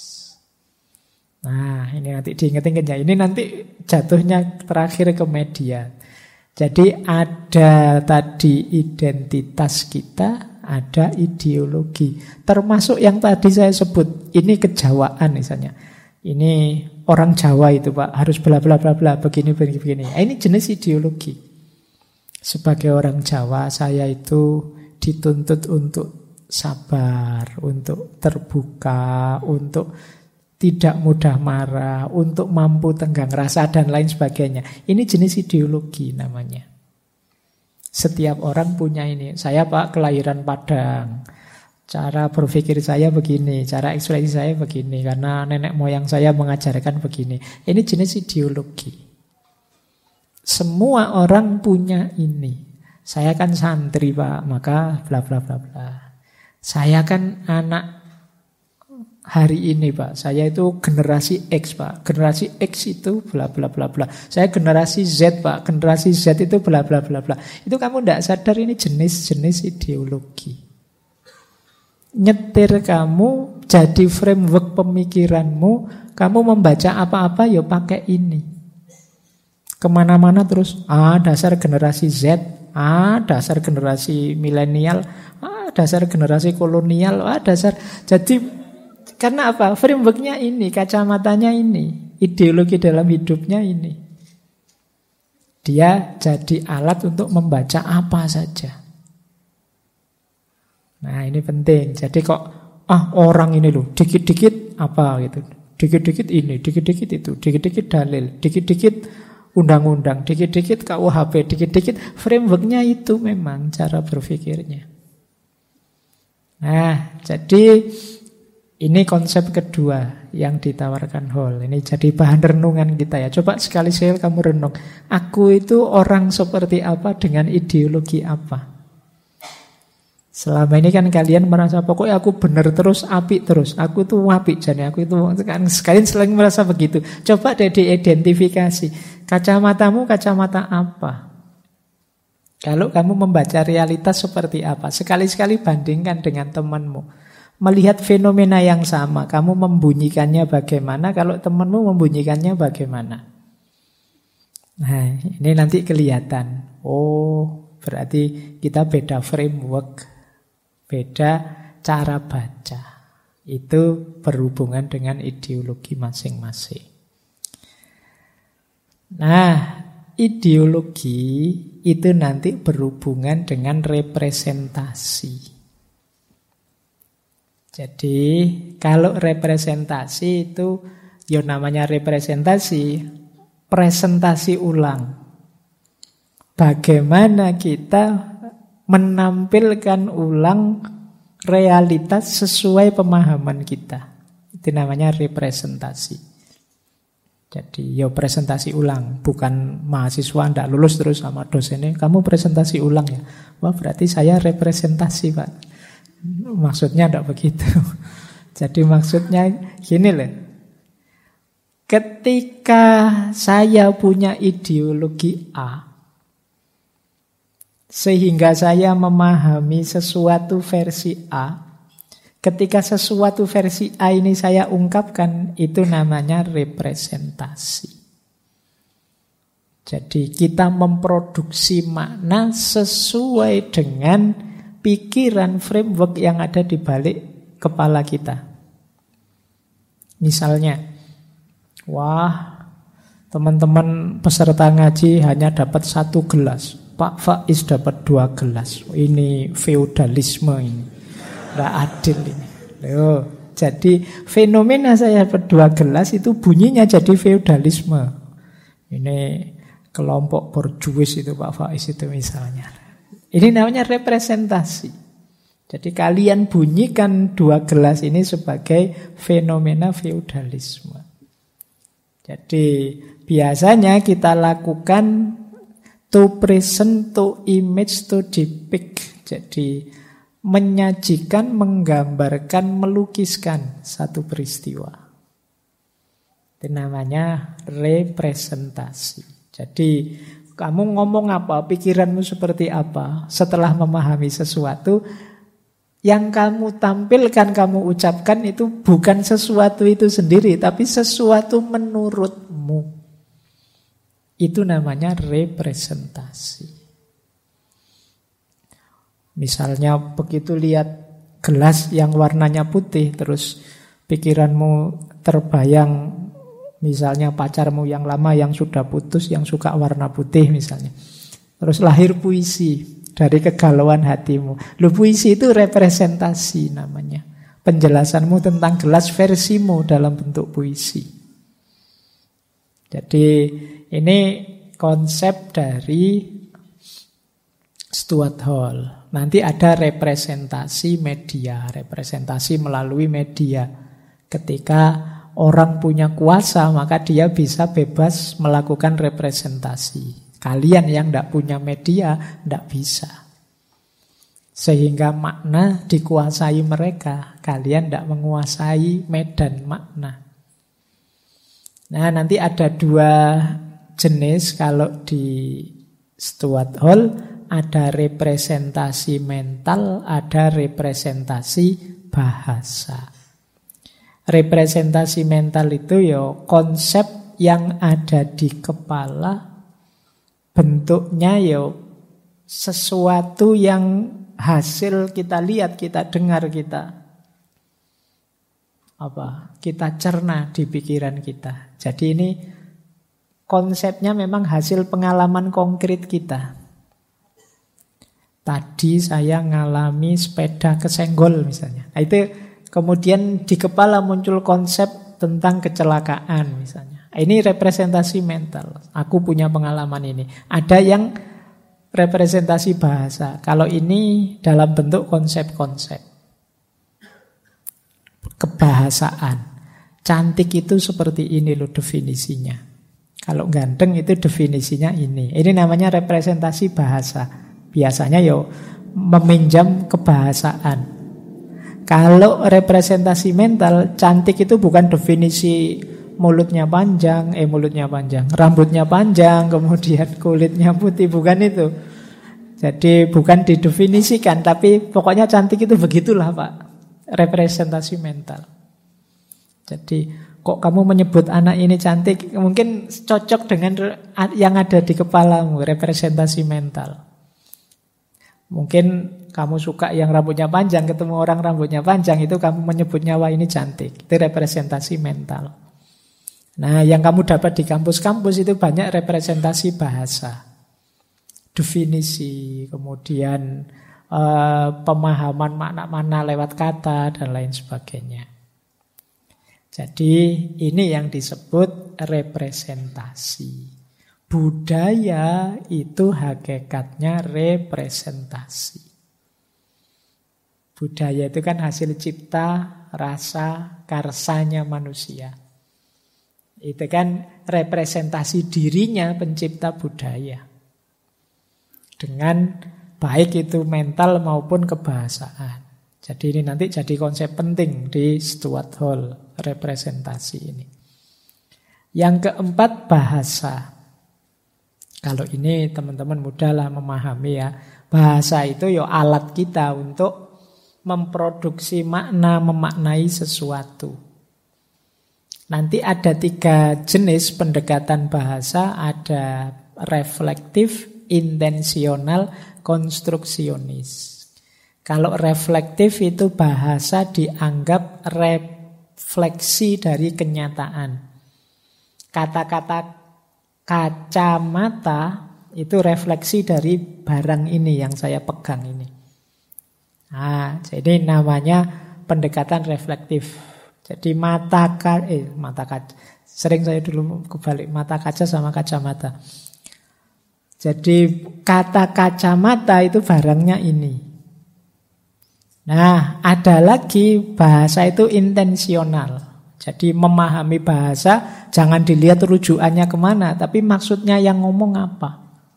Nah, ini nanti diingat-ingat ya. Ini nanti jatuhnya terakhir ke media. Jadi ada tadi identitas kita, ada ideologi. Termasuk yang tadi saya sebut, ini kejawaan misalnya. Ini orang Jawa itu Pak, harus bla bla bla bla, begini. Ini jenis ideologi. Sebagai orang Jawa, saya itu dituntut untuk sabar, untuk terbuka, untuk tidak mudah marah, untuk mampu tenggang rasa dan lain sebagainya. Ini jenis ideologi namanya. Setiap orang punya ini. Saya Pak kelahiran Padang. Cara berpikir saya begini, cara ekspresi saya begini, karena nenek moyang saya mengajarkan begini. Ini jenis ideologi. Semua orang punya ini. Saya kan santri Pak, maka bla bla bla bla. Saya kan anak hari ini Pak, saya itu generasi X Pak. Generasi X itu bla bla bla bla. Saya generasi Z Pak, generasi Z itu bla bla bla bla. Itu kamu tidak sadar ini jenis-jenis ideologi. Nyetir kamu, jadi framework pemikiranmu, kamu membaca apa-apa ya pakai ini. Kemana-mana terus, dasar generasi Z, dasar generasi milenial, dasar generasi kolonial, dasar. Jadi karena apa? Frameworknya ini, kacamatanya ini, ideologi dalam hidupnya ini. Dia jadi alat untuk membaca apa saja. Nah ini penting. Jadi kok orang ini loh dikit-dikit apa gitu, dikit-dikit ini, dikit-dikit itu, dikit-dikit dalil, dikit-dikit undang-undang, dikit-dikit KUHP, dikit-dikit frameworknya itu memang cara berpikirnya. Nah jadi ini konsep kedua yang ditawarkan Hall. Ini jadi bahan renungan kita ya. Coba sekali-sekali kamu renung. Aku itu orang seperti apa dengan ideologi apa? Selama ini kan kalian merasa pokoknya aku benar terus, apik terus. Aku tuh apik jane, aku itu kan sekalian selalu merasa begitu. Coba deh diidentifikasi. Kacamatamu kacamata apa? Kalau kamu membaca realitas seperti apa? Sekali-sekali bandingkan dengan temanmu. Melihat fenomena yang sama, kamu membunyikannya bagaimana, kalau temanmu membunyikannya bagaimana? Nah, ini nanti kelihatan. Oh, berarti kita beda framework, beda cara baca. Itu berhubungan dengan ideologi masing-masing. Nah, ideologi itu nanti berhubungan dengan representasi. Jadi kalau representasi itu ya namanya representasi, presentasi ulang. Bagaimana kita menampilkan ulang realitas sesuai pemahaman kita. Itu namanya representasi. Jadi ya presentasi ulang, bukan mahasiswa tidak lulus terus sama dosennya, kamu presentasi ulang ya. Wah berarti saya representasi Pak. Maksudnya tidak begitu. Jadi maksudnya gini loh. Ketika saya punya ideologi A, sehingga saya memahami sesuatu versi A, ketika sesuatu versi A ini saya ungkapkan, itu namanya representasi. Jadi kita memproduksi makna sesuai dengan pikiran, framework yang ada di balik kepala kita. Misalnya, wah, teman-teman peserta ngaji hanya dapat 1 gelas, Pak Faiz dapat 2 gelas. Ini feodalisme ini, nggak adil ini. Loh, jadi fenomena saya dapat 2 gelas itu bunyinya jadi feodalisme. Ini kelompok borjuis itu Pak Faiz itu misalnya. Ini namanya representasi. Jadi kalian bunyikan 2 gelas ini sebagai fenomena feodalisme. Jadi biasanya kita lakukan to present, to image, to depict. Jadi menyajikan, menggambarkan, melukiskan satu peristiwa. Itu namanya representasi. Jadi kamu ngomong apa, pikiranmu seperti apa, setelah memahami sesuatu, yang kamu tampilkan, kamu ucapkan itu bukan sesuatu itu sendiri, tapi sesuatu menurutmu. Itu namanya representasi. Misalnya begitu lihat gelas yang warnanya putih, terus pikiranmu terbayang misalnya pacarmu yang lama yang sudah putus, yang suka warna putih misalnya. Terus lahir puisi dari kegalauan hatimu. Loh, puisi itu representasi namanya. Penjelasanmu tentang gelas versimu dalam bentuk puisi. Jadi ini konsep dari Stuart Hall. Nanti ada representasi media, representasi melalui media. Ketika orang punya kuasa, maka dia bisa bebas melakukan representasi. Kalian yang tidak punya media, tidak bisa. Sehingga makna dikuasai mereka. Kalian tidak menguasai medan makna. Nah, nanti ada 2 jenis kalau di Stuart Hall. Ada representasi mental, ada representasi bahasa. Representasi mental itu ya konsep yang ada di kepala, bentuknya ya sesuatu yang hasil kita lihat, kita dengar, kita cerna di pikiran kita. Jadi ini konsepnya memang hasil pengalaman konkret kita. Tadi saya ngalami sepeda kesenggol misalnya. Nah, itu kemudian di kepala muncul konsep tentang kecelakaan misalnya. Ini representasi mental. Aku punya pengalaman ini. Ada yang representasi bahasa. Kalau ini dalam bentuk konsep-konsep. Kebahasaan. Cantik itu seperti ini loh definisinya. Kalau ganteng itu definisinya ini. Ini namanya representasi bahasa. Biasanya yo meminjam kebahasaan. Kalau representasi mental, cantik itu bukan definisi rambutnya panjang, kemudian kulitnya putih, bukan itu. Jadi bukan didefinisikan, tapi pokoknya cantik itu begitulah Pak, representasi mental. Jadi kok kamu menyebut anak ini cantik, mungkin cocok dengan yang ada di kepalamu, representasi mental. Mungkin kamu suka yang rambutnya panjang, ketemu orang rambutnya panjang, itu kamu menyebutnya wah ini cantik. Itu representasi mental. Nah, yang kamu dapat di kampus-kampus itu banyak representasi bahasa, definisi, kemudian pemahaman makna-makna lewat kata, dan lain sebagainya. Jadi ini yang disebut representasi. Budaya itu hakikatnya representasi. Budaya itu kan hasil cipta, rasa, karsanya manusia. Itu kan representasi dirinya pencipta budaya. Dengan baik itu mental maupun kebahasaan. Jadi ini nanti jadi konsep penting di Stuart Hall, representasi ini. Yang keempat, bahasa. Kalau ini teman-teman mudahlah memahami ya. Bahasa itu ya alat kita untuk memproduksi makna, memaknai sesuatu. Nanti ada 3 jenis pendekatan bahasa, ada reflektif, intensional, konstruksionis. Kalau reflektif itu bahasa dianggap refleksi dari kenyataan. Kata-kata kacamata itu refleksi dari barang ini yang saya pegang ini. Nah, jadi namanya pendekatan reflektif. Jadi mata kaca. Sering saya dulu kebalik mata kaca sama kacamata. Jadi kata kacamata itu barangnya ini. Nah, ada lagi bahasa itu intensional. Jadi memahami bahasa jangan dilihat rujukannya kemana, tapi maksudnya yang ngomong apa.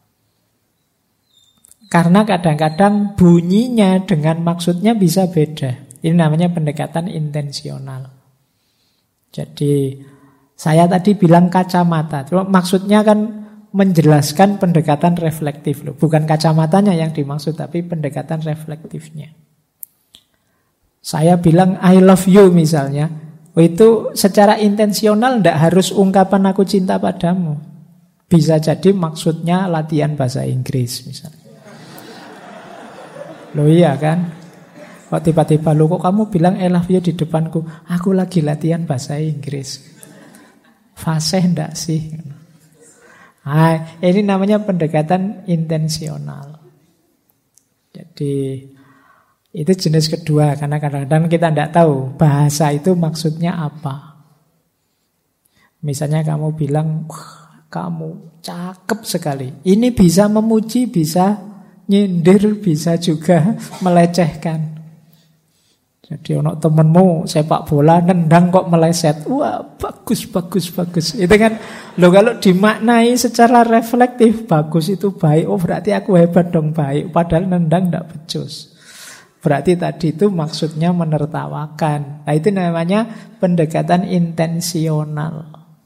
Karena kadang-kadang bunyinya dengan maksudnya bisa beda. Ini namanya pendekatan intensional. Jadi saya tadi bilang kacamata, maksudnya kan menjelaskan pendekatan reflektif loh. Bukan kacamatanya yang dimaksud, tapi pendekatan reflektifnya. Saya bilang I love you misalnya, itu secara intensional tidak harus ungkapan aku cinta padamu. Bisa jadi maksudnya latihan bahasa Inggris misalnya. Loh iya kan? Kok tiba-tiba kok kamu bilang I love you di depanku? Aku lagi latihan bahasa Inggris. Fasih enggak sih? Nah, ini namanya pendekatan intensional. Jadi itu jenis kedua, karena kadang-kadang kita tidak tahu bahasa itu maksudnya apa. Misalnya kamu bilang, kamu cakep sekali. Ini bisa memuji, bisa nyindir, bisa juga melecehkan. Jadi ono temenmu sepak bola nendang kok meleset. Wah, bagus. Itu kan kalau dimaknai secara reflektif, bagus itu baik. Oh, berarti aku hebat dong, baik. Padahal nendang tidak becus. Berarti tadi itu maksudnya menertawakan. Nah, itu namanya pendekatan intensional.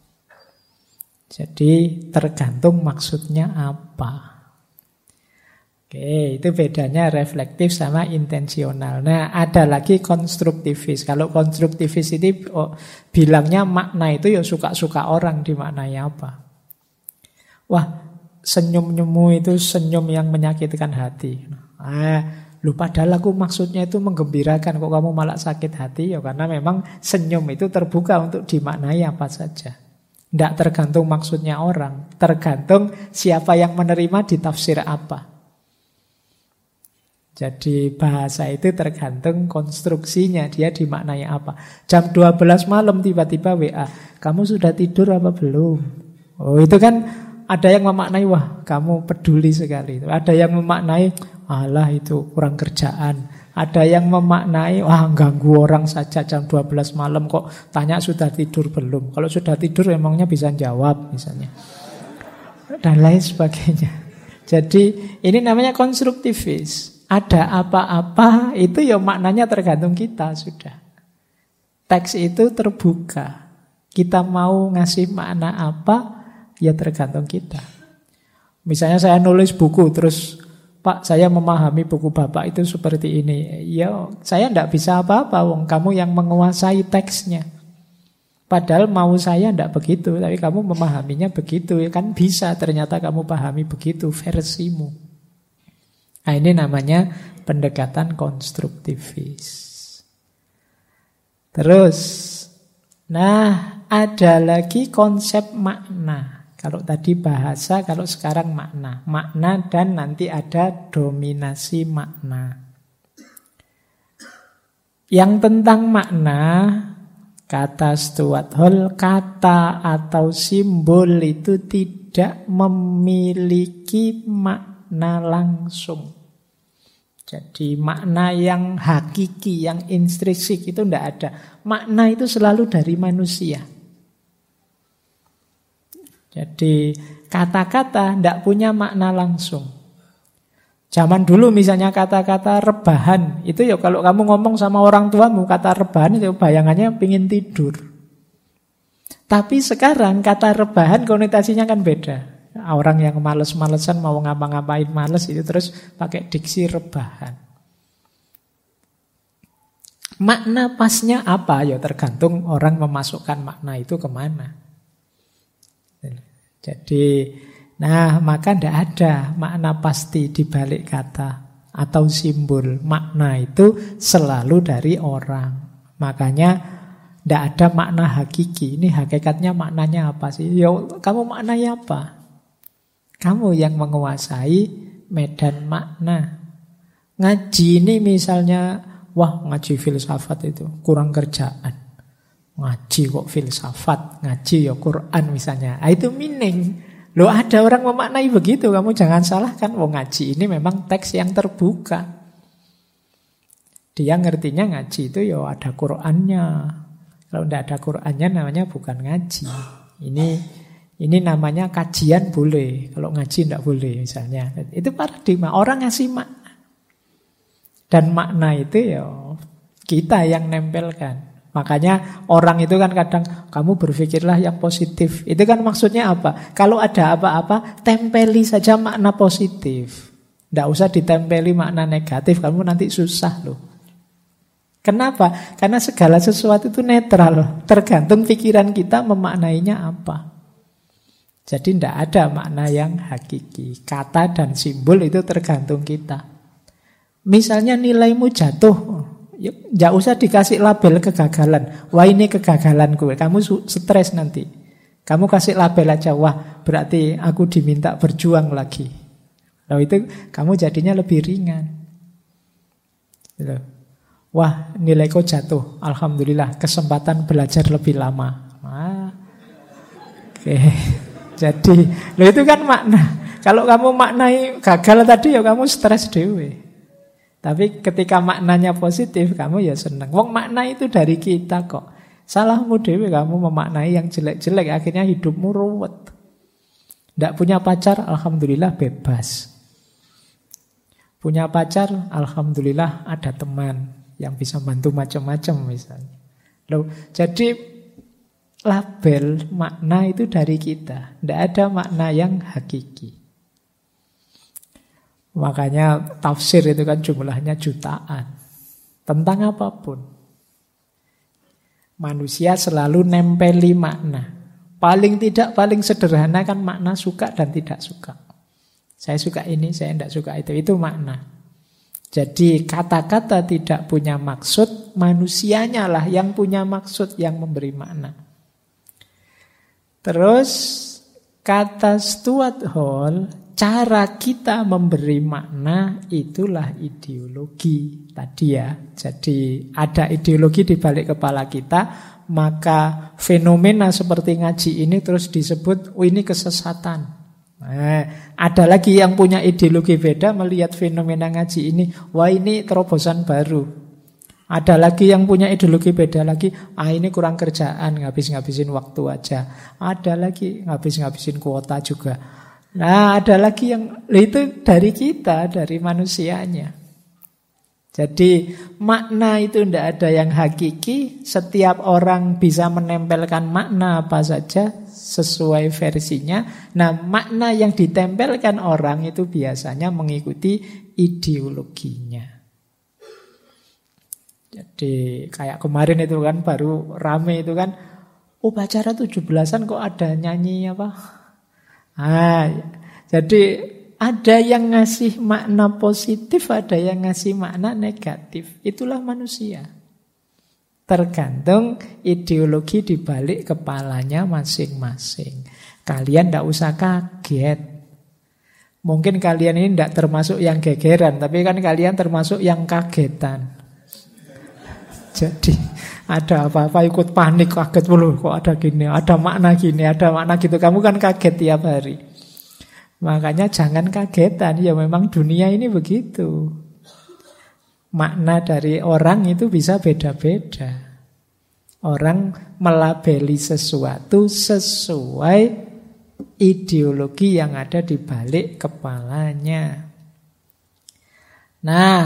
Jadi tergantung maksudnya apa. Oke, itu bedanya reflektif sama intensional. Nah, ada lagi konstruktivis. Kalau konstruktivis ini bilangnya makna itu ya suka-suka orang dimaknai apa. Wah, senyum-nyummu itu senyum yang menyakitkan hati. Padahal aku maksudnya itu menggembirakan, kok kamu malah sakit hati? Ya karena memang senyum itu terbuka untuk dimaknai apa saja. Tidak tergantung maksudnya orang, tergantung siapa yang menerima ditafsir apa. Jadi bahasa itu tergantung konstruksinya, dia dimaknai apa. Jam 12 malam tiba-tiba WA, kamu sudah tidur apa belum? Oh, itu kan ada yang memaknai, wah kamu peduli sekali. Ada yang memaknai, alah itu kurang kerjaan. Ada yang memaknai, wah ganggu orang saja jam 12 malam kok tanya sudah tidur belum. Kalau sudah tidur emangnya bisa jawab misalnya. Dan lain sebagainya. Jadi ini namanya konstruktivis. ada apa-apa, itu ya maknanya tergantung kita sudah. Teks itu terbuka. Kita mau ngasih makna apa, ya tergantung kita. Misalnya saya nulis buku, terus Pak, saya memahami buku Bapak itu seperti ini. Ya, saya tidak bisa apa-apa, wong kamu yang menguasai teksnya. Padahal mau saya tidak begitu, tapi kamu memahaminya begitu. Ya kan bisa, ternyata kamu pahami begitu, versimu. Nah, ini namanya pendekatan konstruktivis. Terus, nah ada lagi konsep makna. Kalau tadi bahasa, kalau sekarang makna. Makna dan nanti ada dominasi makna. Yang tentang makna, kata Stuart Hall, kata atau simbol itu tidak memiliki makna langsung. Jadi makna yang hakiki, yang intrinsik itu tidak ada. Makna itu selalu dari manusia. Jadi kata-kata tidak punya makna langsung. Zaman dulu misalnya kata-kata rebahan, itu ya kalau kamu ngomong sama orang tuamu, kata rebahan itu bayangannya pingin tidur. Tapi sekarang kata rebahan konotasinya kan beda. Orang yang males-malesan mau ngapa-ngapain males itu terus pakai diksi rebahan. Makna pasnya apa? Ya tergantung orang memasukkan makna itu kemana. Jadi, nah maka tidak ada makna pasti di balik kata atau simbol. Makna itu selalu dari orang. Makanya tidak ada makna hakiki. Ini hakikatnya maknanya apa sih? Ya kamu maknanya apa? Kamu yang menguasai medan makna. Ngaji ini misalnya, wah ngaji filsafat itu kurang kerjaan. Ngaji kok filsafat, ngaji ya Quran misalnya. Itu meaning. Loh ada orang memaknai begitu, kamu jangan salahkan. Ngaji ini memang teks yang terbuka. Dia ngertinya ngaji itu ya ada Qurannya. Kalau tidak ada Qurannya namanya bukan ngaji. Ini namanya kajian boleh, kalau ngaji tidak boleh misalnya. Itu paradigma, orang ngasih makna. Dan makna itu ya kita yang nempelkan. Makanya orang itu kan kadang, kamu berpikirlah yang positif. Itu kan maksudnya apa? Kalau ada apa-apa, tempeli saja makna positif. Tidak usah ditempeli makna negatif, kamu nanti susah loh. Kenapa? Karena segala sesuatu itu netral, tergantung pikiran kita memaknainya apa. Jadi tidak ada makna yang hakiki. Kata dan simbol itu tergantung kita. Misalnya nilaimu jatuh, tidak usah dikasih label kegagalan. Wah ini kegagalan gue, kamu stres nanti. Kamu kasih label aja, wah berarti aku diminta berjuang lagi. Lalu itu kamu jadinya lebih ringan. Gitu. Wah nilaiku jatuh, alhamdulillah kesempatan belajar lebih lama. Oke. Jadi, lo itu kan makna. Kalau kamu maknai gagal tadi ya kamu stres dewe. Tapi ketika maknanya positif, kamu ya senang. Wong makna itu dari kita kok. Salahmu dewe kamu memaknai yang jelek-jelek, akhirnya hidupmu ruwet. Tidak punya pacar, alhamdulillah bebas. Punya pacar, alhamdulillah ada teman yang bisa bantu macam-macam misalnya. Loh, jadi label makna itu dari kita. Tidak ada makna yang hakiki. Makanya tafsir itu kan jumlahnya jutaan. Tentang apapun. Manusia selalu nempeli makna. Paling tidak, paling sederhana kan makna suka dan tidak suka. Saya suka ini, saya tidak suka itu. Itu makna. Jadi kata-kata tidak punya maksud, manusianya lah yang punya maksud, yang memberi makna. Terus kata Stuart Hall, cara kita memberi makna itulah ideologi tadi ya. Jadi ada ideologi di balik kepala kita, maka fenomena seperti ngaji ini terus disebut, ini kesesatan. Ada lagi yang punya ideologi beda melihat fenomena ngaji ini, wah ini terobosan baru. Ada lagi yang punya ideologi beda lagi, ini kurang kerjaan, ngabis-ngabisin waktu aja. Ada lagi ngabis-ngabisin kuota juga. Nah ada lagi yang itu dari kita, dari manusianya. Jadi makna itu tidak ada yang hakiki. Setiap orang bisa menempelkan makna apa saja sesuai versinya. Nah, makna yang ditempelkan orang itu biasanya mengikuti ideologinya. Jadi kayak kemarin itu kan baru rame itu kan, upacara 17-an kok ada nyanyi apa? Jadi ada yang ngasih makna positif, ada yang ngasih makna negatif. Itulah manusia. Tergantung ideologi di balik kepalanya masing-masing. Kalian tidak usah kaget. Mungkin kalian ini tidak termasuk yang gegeran, tapi kan kalian termasuk yang kagetan. Jadi ada apa-apa ikut panik, kaget dulu kok ada gini, ada makna gini, ada makna gitu. Kamu kan kaget tiap hari. Makanya jangan kagetan, ya memang dunia ini begitu. Makna dari orang itu bisa beda-beda. Orang melabeli sesuatu sesuai ideologi yang ada di balik kepalanya. Nah,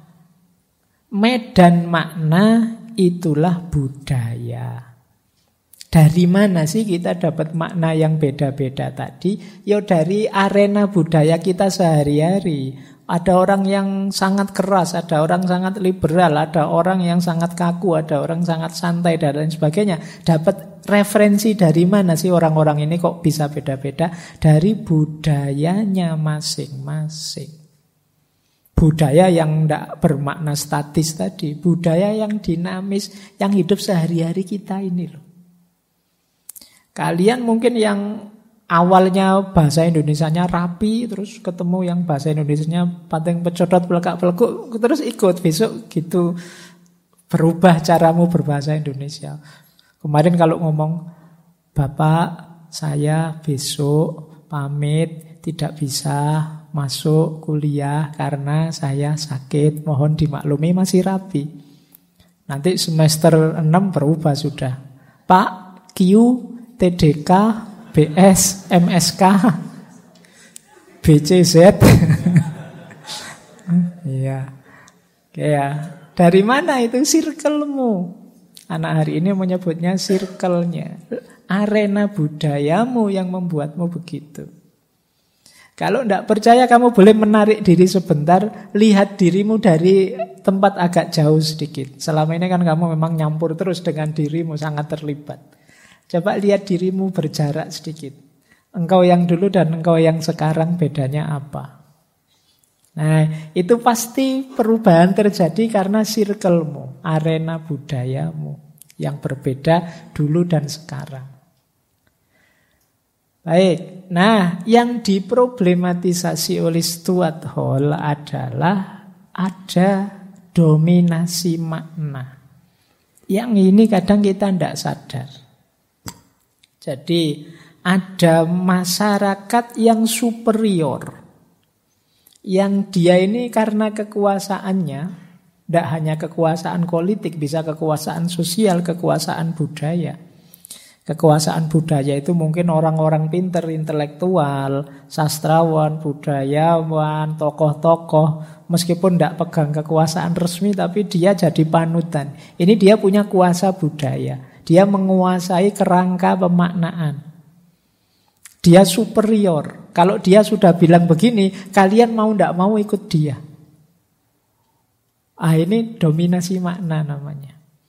medan makna itulah budaya. Dari mana sih kita dapat makna yang beda-beda tadi? Ya dari arena budaya kita sehari-hari. Ada orang yang sangat keras, ada orang sangat liberal, ada orang yang sangat kaku, ada orang sangat santai dan lain sebagainya. Dapat referensi dari mana sih orang-orang ini kok bisa beda-beda? Dari budayanya masing-masing. Budaya yang tidak bermakna statis tadi, budaya yang dinamis, yang hidup sehari-hari kita ini loh. Kalian mungkin yang awalnya bahasa Indonesianya rapi, terus ketemu yang bahasa Indonesianya pateng pecodot pelekak-pelekuk, terus ikut besok gitu berubah caramu berbahasa Indonesia. Kemarin kalau ngomong, Bapak saya besok pamit tidak bisa masuk kuliah karena saya sakit, mohon dimaklumi, masih rapi. Nanti semester 6 berubah sudah. Pak, Q, TDK, BS, MSK, BCZ. Iya. Ya. Dari mana itu circle-mu? Anak hari ini menyebutnya circle-nya. Arena budayamu yang membuatmu begitu. Kalau tidak percaya, kamu boleh menarik diri sebentar, lihat dirimu dari tempat agak jauh sedikit. Selama ini kan kamu memang nyampur terus dengan dirimu, sangat terlibat. Coba lihat dirimu berjarak sedikit. Engkau yang dulu dan engkau yang sekarang bedanya apa? Nah, itu pasti perubahan terjadi karena circle-mu, arena budayamu yang berbeda dulu dan sekarang. Baik, nah yang diproblematisasi oleh Stuart Hall adalah ada dominasi makna. Yang ini kadang kita tidak sadar. Jadi ada masyarakat yang superior, yang dia ini karena kekuasaannya, tidak hanya kekuasaan politik, bisa kekuasaan sosial, kekuasaan budaya. Kekuasaan budaya itu mungkin orang-orang pinter, intelektual, sastrawan, budayawan, tokoh-tokoh. Meskipun tidak pegang kekuasaan resmi, tapi dia jadi panutan. Ini dia punya kuasa budaya. Dia menguasai kerangka pemaknaan. Dia superior. Kalau dia sudah bilang begini, kalian mau tidak mau ikut dia. Ini dominasi makna namanya.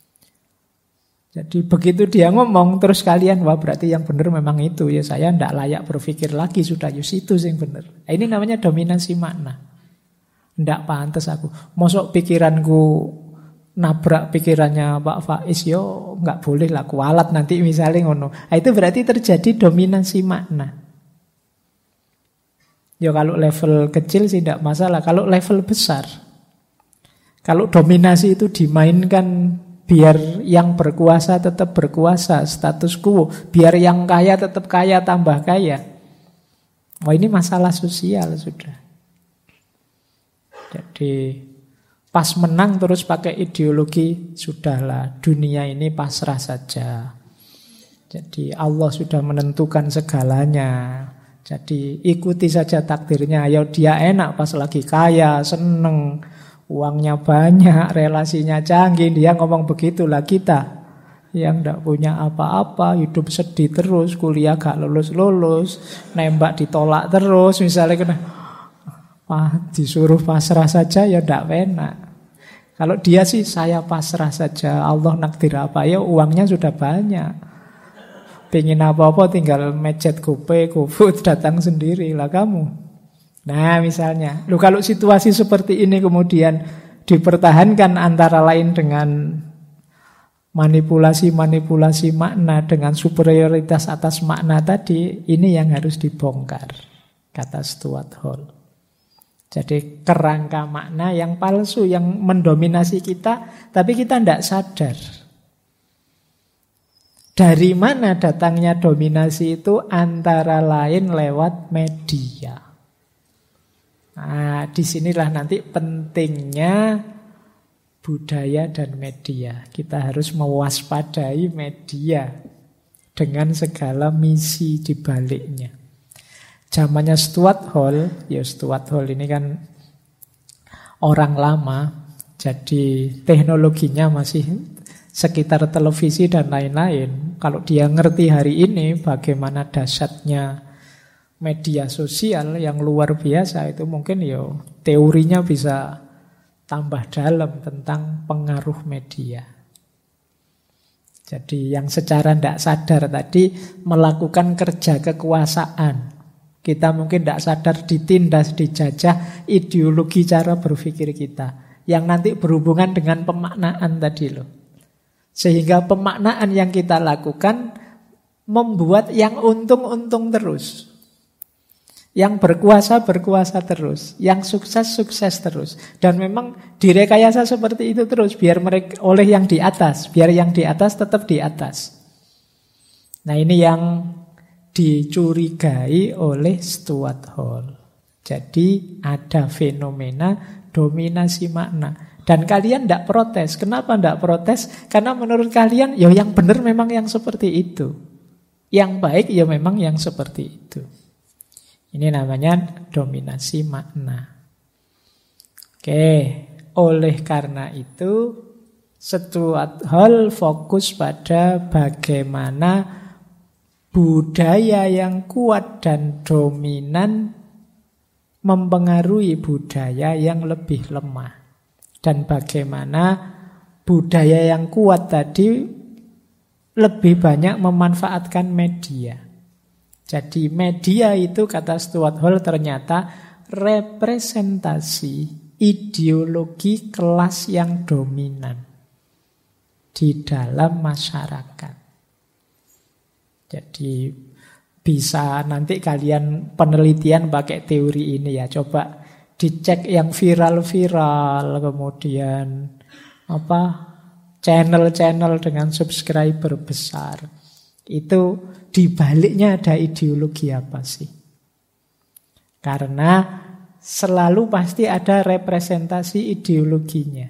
Jadi begitu dia ngomong, terus kalian, wah berarti yang benar memang itu. Ya saya tidak layak berpikir lagi, sudah yus itu yang benar. Ini namanya dominasi makna. Tidak pantas aku. Mosok pikiranku nabrak pikirannya Pak Faiz, yo nggak boleh lah, kualat nanti misalnya ngono. Itu berarti terjadi dominasi makna. Ya kalau level kecil sih tidak masalah. Kalau level besar, kalau dominasi itu dimainkan biar yang berkuasa tetap berkuasa, status quo. Biar yang kaya tetap kaya, tambah kaya. Wah ini masalah sosial sudah. Jadi pas menang terus pakai ideologi, sudahlah dunia ini pasrah saja. Jadi Allah sudah menentukan segalanya. Jadi ikuti saja takdirnya. Ya dia enak pas lagi kaya, seneng. Uangnya banyak, relasinya canggih, dia ngomong begitulah. Kita yang tidak punya apa-apa, hidup sedih terus, kuliah gak lulus-lulus, nembak ditolak terus, misalnya kena disuruh pasrah saja ya tidak enak. Kalau dia sih saya pasrah saja, Allah nakdir apa ya, uangnya sudah banyak. Pengen apa-apa tinggal mecet GoPay, GoFood, datang sendiri lah kamu. Nah misalnya, kalau situasi seperti ini kemudian dipertahankan antara lain dengan manipulasi-manipulasi makna dengan superioritas atas makna tadi, ini yang harus dibongkar, kata Stuart Hall. Jadi kerangka makna yang palsu, yang mendominasi kita, tapi kita tidak sadar. Dari mana datangnya dominasi itu? Antara lain lewat media. Nah, disinilah nanti pentingnya budaya dan media. Kita harus mewaspadai media dengan segala misi di baliknya. Zamannya Stuart Hall, ya Stuart Hall ini kan orang lama, jadi teknologinya masih sekitar televisi dan lain-lain. Kalau dia ngerti hari ini bagaimana dahsyatnya media sosial yang luar biasa, itu mungkin ya teorinya bisa tambah dalam tentang pengaruh media. Jadi yang secara tidak sadar tadi melakukan kerja kekuasaan. Kita mungkin tidak sadar ditindas, dijajah ideologi cara berpikir kita. Yang nanti berhubungan dengan pemaknaan tadi loh. Sehingga pemaknaan yang kita lakukan membuat yang untung-untung terus. Yang berkuasa terus, yang sukses terus. Dan memang direkayasa seperti itu terus biar mereka oleh yang di atas, biar yang di atas tetap di atas. Nah, ini yang dicurigai oleh Stuart Hall. Jadi ada fenomena dominasi makna. Dan kalian tidak protes. Kenapa tidak protes? Karena menurut kalian ya yang benar memang yang seperti itu. Yang baik ya memang yang seperti itu. Ini namanya dominasi makna. Oke, oleh karena itu Stuart Hall fokus pada bagaimana budaya yang kuat dan dominan mempengaruhi budaya yang lebih lemah. Dan bagaimana budaya yang kuat tadi lebih banyak memanfaatkan media. Jadi media itu kata Stuart Hall ternyata representasi ideologi kelas yang dominan di dalam masyarakat. Jadi bisa nanti kalian penelitian pakai teori ini ya. Coba dicek yang viral-viral, kemudian channel-channel dengan subscriber besar. Itu di baliknya ada ideologi apa sih? Karena selalu pasti ada representasi ideologinya.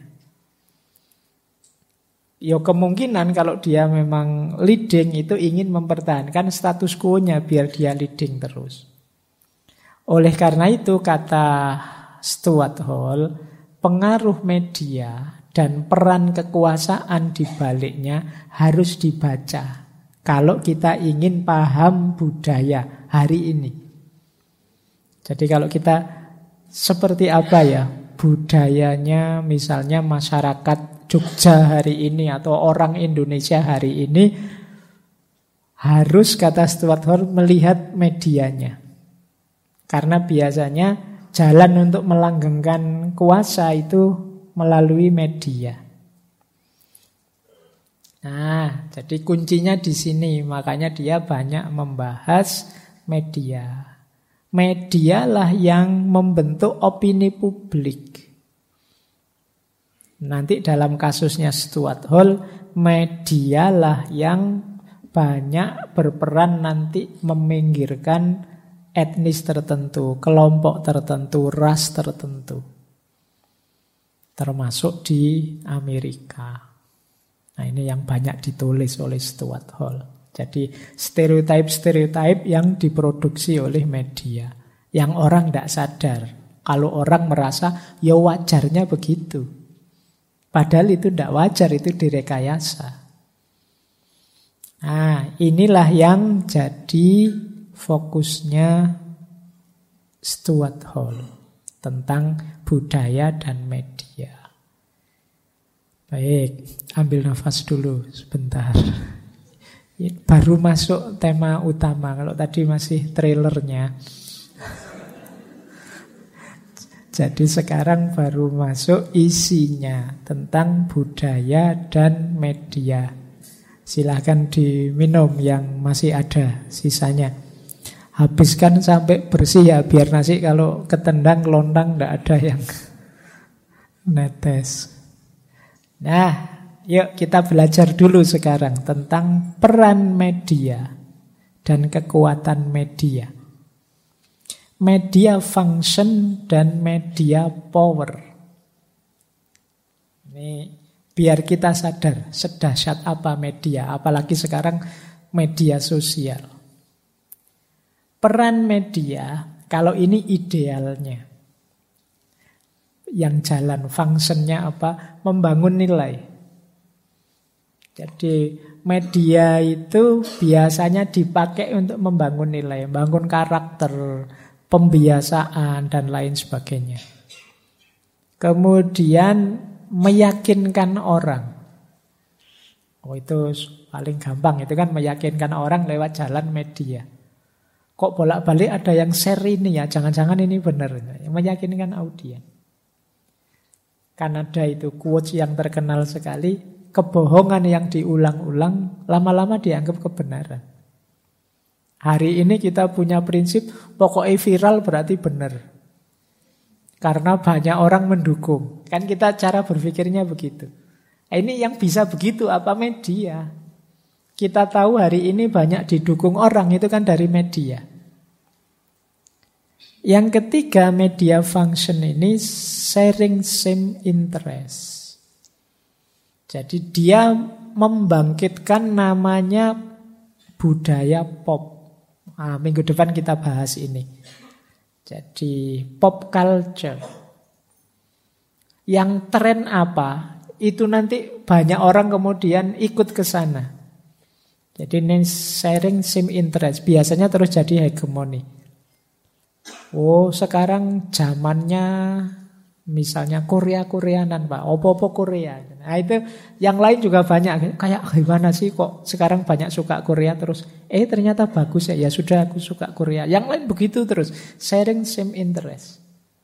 Ya kemungkinan kalau dia memang leading itu ingin mempertahankan status quo-nya biar dia leading terus. Oleh karena itu kata Stuart Hall, pengaruh media dan peran kekuasaan di baliknya harus dibaca. Kalau kita ingin paham budaya hari ini. Jadi kalau kita seperti apa ya budayanya misalnya masyarakat Jogja hari ini atau orang Indonesia hari ini, harus kata Stuart Hall melihat medianya. Karena biasanya jalan untuk melanggengkan kuasa itu melalui media. Nah, jadi kuncinya di sini, makanya dia banyak membahas media. Medialah yang membentuk opini publik. Nanti dalam kasusnya Stuart Hall, medialah yang banyak berperan nanti meminggirkan etnis tertentu, kelompok tertentu, ras tertentu. Termasuk di Amerika. Nah ini yang banyak ditulis oleh Stuart Hall. Jadi stereotip-stereotip yang diproduksi oleh media. Yang orang tidak sadar. Kalau orang merasa, ya wajarnya begitu. Padahal itu tidak wajar, itu direkayasa. Nah, inilah yang jadi fokusnya Stuart Hall tentang budaya dan media. Baik, ambil nafas dulu sebentar. Baru masuk tema utama, kalau tadi masih trailernya. Jadi sekarang baru masuk isinya tentang budaya dan media. Silahkan diminum yang masih ada sisanya. Habiskan sampai bersih ya, biar nasi kalau ketendang, lontang tidak ada yang netes. Nah, yuk kita belajar dulu sekarang tentang peran media dan kekuatan media. Media function dan media power. Ini biar kita sadar sedahsyat apa media, apalagi sekarang media sosial. Peran media, kalau ini idealnya. Yang jalan, fungsinya apa? Membangun nilai. Jadi media itu biasanya dipakai untuk membangun nilai, membangun karakter, pembiasaan, dan lain sebagainya. Kemudian meyakinkan orang. Oh, itu paling gampang, itu kan meyakinkan orang lewat jalan media. Kok bolak-balik ada yang share ini ya, jangan-jangan ini benar. Meyakinkan audiens. Kan ada itu quotes yang terkenal sekali, kebohongan yang diulang-ulang lama-lama dianggap kebenaran. Hari ini kita punya prinsip pokoknya viral berarti benar. Karena banyak orang mendukung. Kan kita cara berpikirnya begitu. Ini yang bisa begitu apa media? Kita tahu hari ini banyak didukung orang, itu kan dari media. Yang ketiga, media function ini sharing same interest. Jadi dia membangkitkan namanya budaya pop. Nah, minggu depan kita bahas ini. Jadi pop culture. Yang tren apa, itu nanti banyak orang kemudian ikut ke sana. Jadi ini sharing same interest. Biasanya terus jadi hegemoni. Oh, sekarang zamannya misalnya Korea-Koreanan, Pak. Opo-opo Korea. Nah, itu yang lain juga banyak. Kayak gimana sih kok sekarang banyak suka Korea terus. Ternyata bagus ya. Ya sudah aku suka Korea. Yang lain begitu terus. Sharing same interest.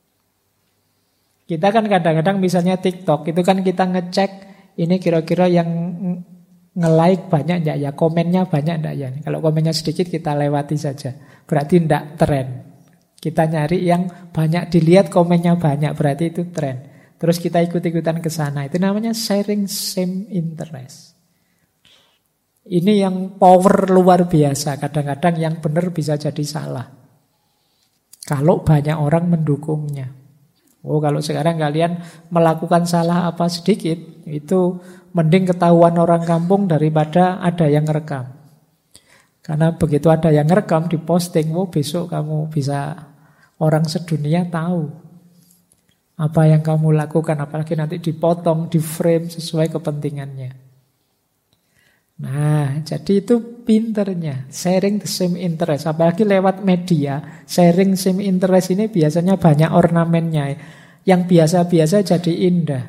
Kita kan kadang-kadang misalnya TikTok. Itu kan kita ngecek ini kira-kira yang nge-like banyak enggak ya. Komennya banyak enggak ya. Kalau komennya sedikit kita lewati saja. Berarti enggak tren. Kita nyari yang banyak dilihat, komennya banyak, berarti itu tren. Terus kita ikut-ikutan ke sana. Itu namanya sharing same interest. Ini yang power luar biasa. Kadang-kadang yang benar bisa jadi salah. Kalau banyak orang mendukungnya. Oh, kalau sekarang kalian melakukan salah apa sedikit, itu mending ketahuan orang kampung daripada ada yang ngerekam. Karena begitu ada yang ngerekam, diposting, besok kamu bisa... Orang sedunia tahu apa yang kamu lakukan, apalagi nanti dipotong, di frame sesuai kepentingannya. Nah, jadi itu pinternya, sharing the same interest. Apalagi lewat media, sharing same interest ini biasanya banyak ornamennya. Yang biasa-biasa jadi indah.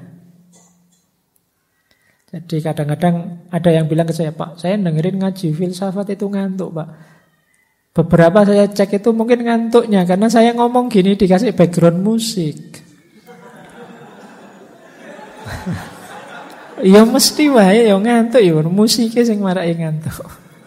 Jadi kadang-kadang ada yang bilang ke saya, Pak, saya dengerin ngaji filsafat itu ngantuk, Pak. Beberapa saya cek itu mungkin ngantuknya karena saya ngomong gini dikasih background musik. Ya mesti wae ya ngantuk ya musiknya sing marake ngantuk.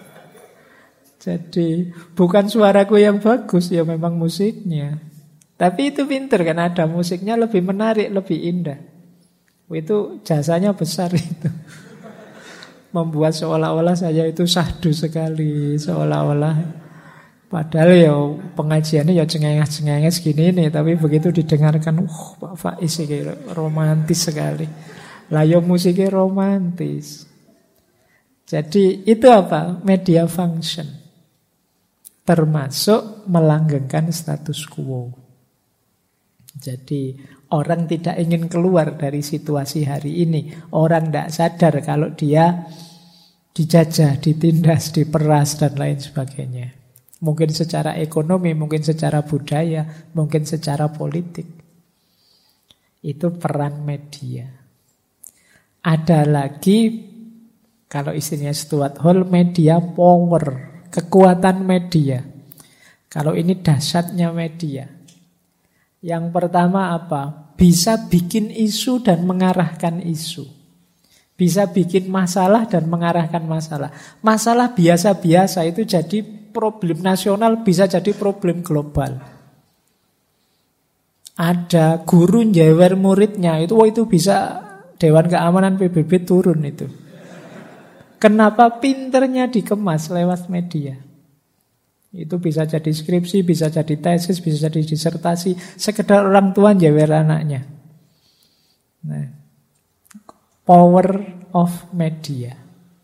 Jadi bukan suaraku yang bagus ya memang musiknya. Tapi itu pinter kan ada musiknya lebih menarik, lebih indah. Itu jasanya besar itu. Membuat seolah-olah saya itu syahdu sekali, seolah-olah padahal ya pengajiannya ya cengenges-cengenges gini nih, tapi begitu didengarkan, Pak Faiz ini romantis sekali. Lah ya musiknya romantis. Jadi itu apa? Media function. Termasuk melanggengkan status quo. Jadi orang tidak ingin keluar dari situasi hari ini. Orang tidak sadar kalau dia dijajah, ditindas, diperas, dan lain sebagainya. Mungkin secara ekonomi, mungkin secara budaya, mungkin secara politik. Itu peran media. Ada lagi, kalau istilahnya Stuart Hall, media power, kekuatan media. Kalau ini dahsyatnya media. Yang pertama apa? Bisa bikin isu dan mengarahkan isu. Bisa bikin masalah dan mengarahkan masalah. Masalah biasa-biasa itu jadi problem nasional, bisa jadi problem global. Ada guru njewer muridnya, itu bisa Dewan Keamanan PBB turun itu. Kenapa? Pinternya dikemas lewat media. Itu bisa jadi skripsi, bisa jadi tesis, bisa jadi disertasi. Sekedar orang tua njewer anaknya. Nah, power of media.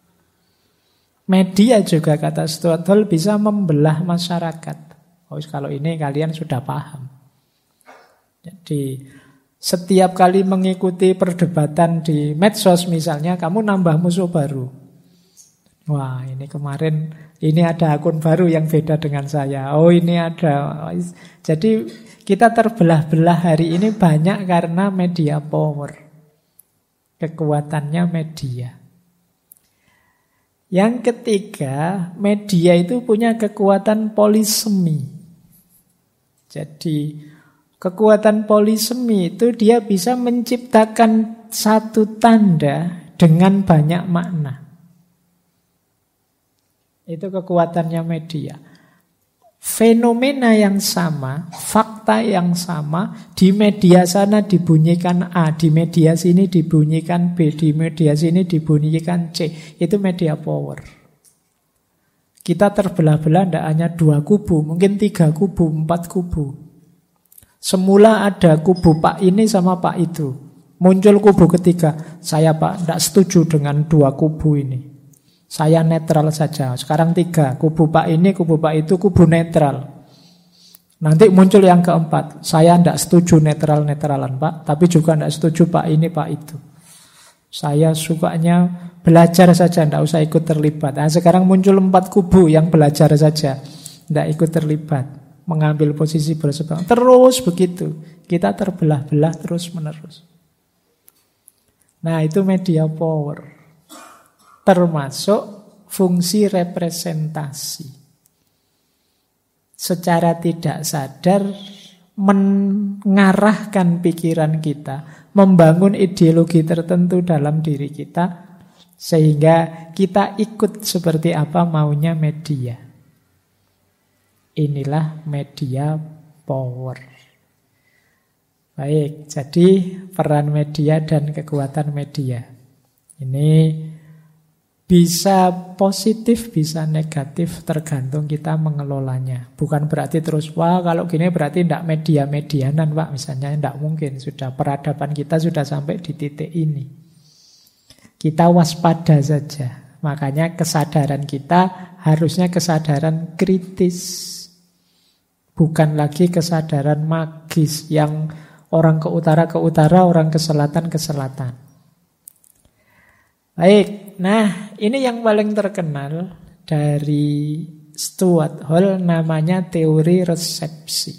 Media juga kata Stuart Hall bisa membelah masyarakat. Oh, kalau ini kalian sudah paham. Jadi setiap kali mengikuti perdebatan di medsos misalnya, kamu nambah musuh baru. Wah, ini kemarin ini ada akun baru yang beda dengan saya. Oh, ini ada. Jadi kita terbelah-belah hari ini banyak karena media power. Kekuatannya media. Yang ketiga, media itu punya kekuatan polisemi. Jadi kekuatan polisemi itu dia bisa menciptakan satu tanda dengan banyak makna. Itu kekuatannya media. Fenomena yang sama, fakta yang sama, di media sana dibunyikan A, di media sini dibunyikan B, di media sini dibunyikan C. Itu media power. Kita terbelah-belah tidak hanya 2 kubu, mungkin 3 kubu, 4 kubu. Semula ada kubu Pak ini sama Pak itu. Muncul kubu ketiga, saya Pak tidak setuju dengan 2 kubu ini. Saya netral saja. Sekarang 3, kubu Pak ini, kubu Pak itu, kubu netral. Nanti muncul yang keempat, saya tidak setuju netral-netralan Pak, tapi juga tidak setuju Pak ini, Pak itu. Saya sukanya belajar saja, tidak usah ikut terlibat. Nah, sekarang muncul 4 kubu yang belajar saja, tidak ikut terlibat, mengambil posisi berseberangan. Terus begitu, kita terbelah-belah terus menerus. Nah, itu media power. Termasuk fungsi representasi. Secara tidak sadar mengarahkan pikiran kita, membangun ideologi tertentu dalam diri kita, sehingga kita ikut seperti apa maunya media. Inilah media power. Baik, jadi peran media dan kekuatan media. Ini bisa positif, bisa negatif, tergantung kita mengelolanya. Bukan berarti terus, wah kalau gini berarti tidak media-medianan Pak, misalnya tidak mungkin. Sudah peradaban kita sudah sampai di titik ini. Kita waspada saja. Makanya kesadaran kita harusnya kesadaran kritis. Bukan lagi kesadaran magis yang orang ke utara, orang ke selatan. Baik, nah ini yang paling terkenal dari Stuart Hall, namanya teori resepsi.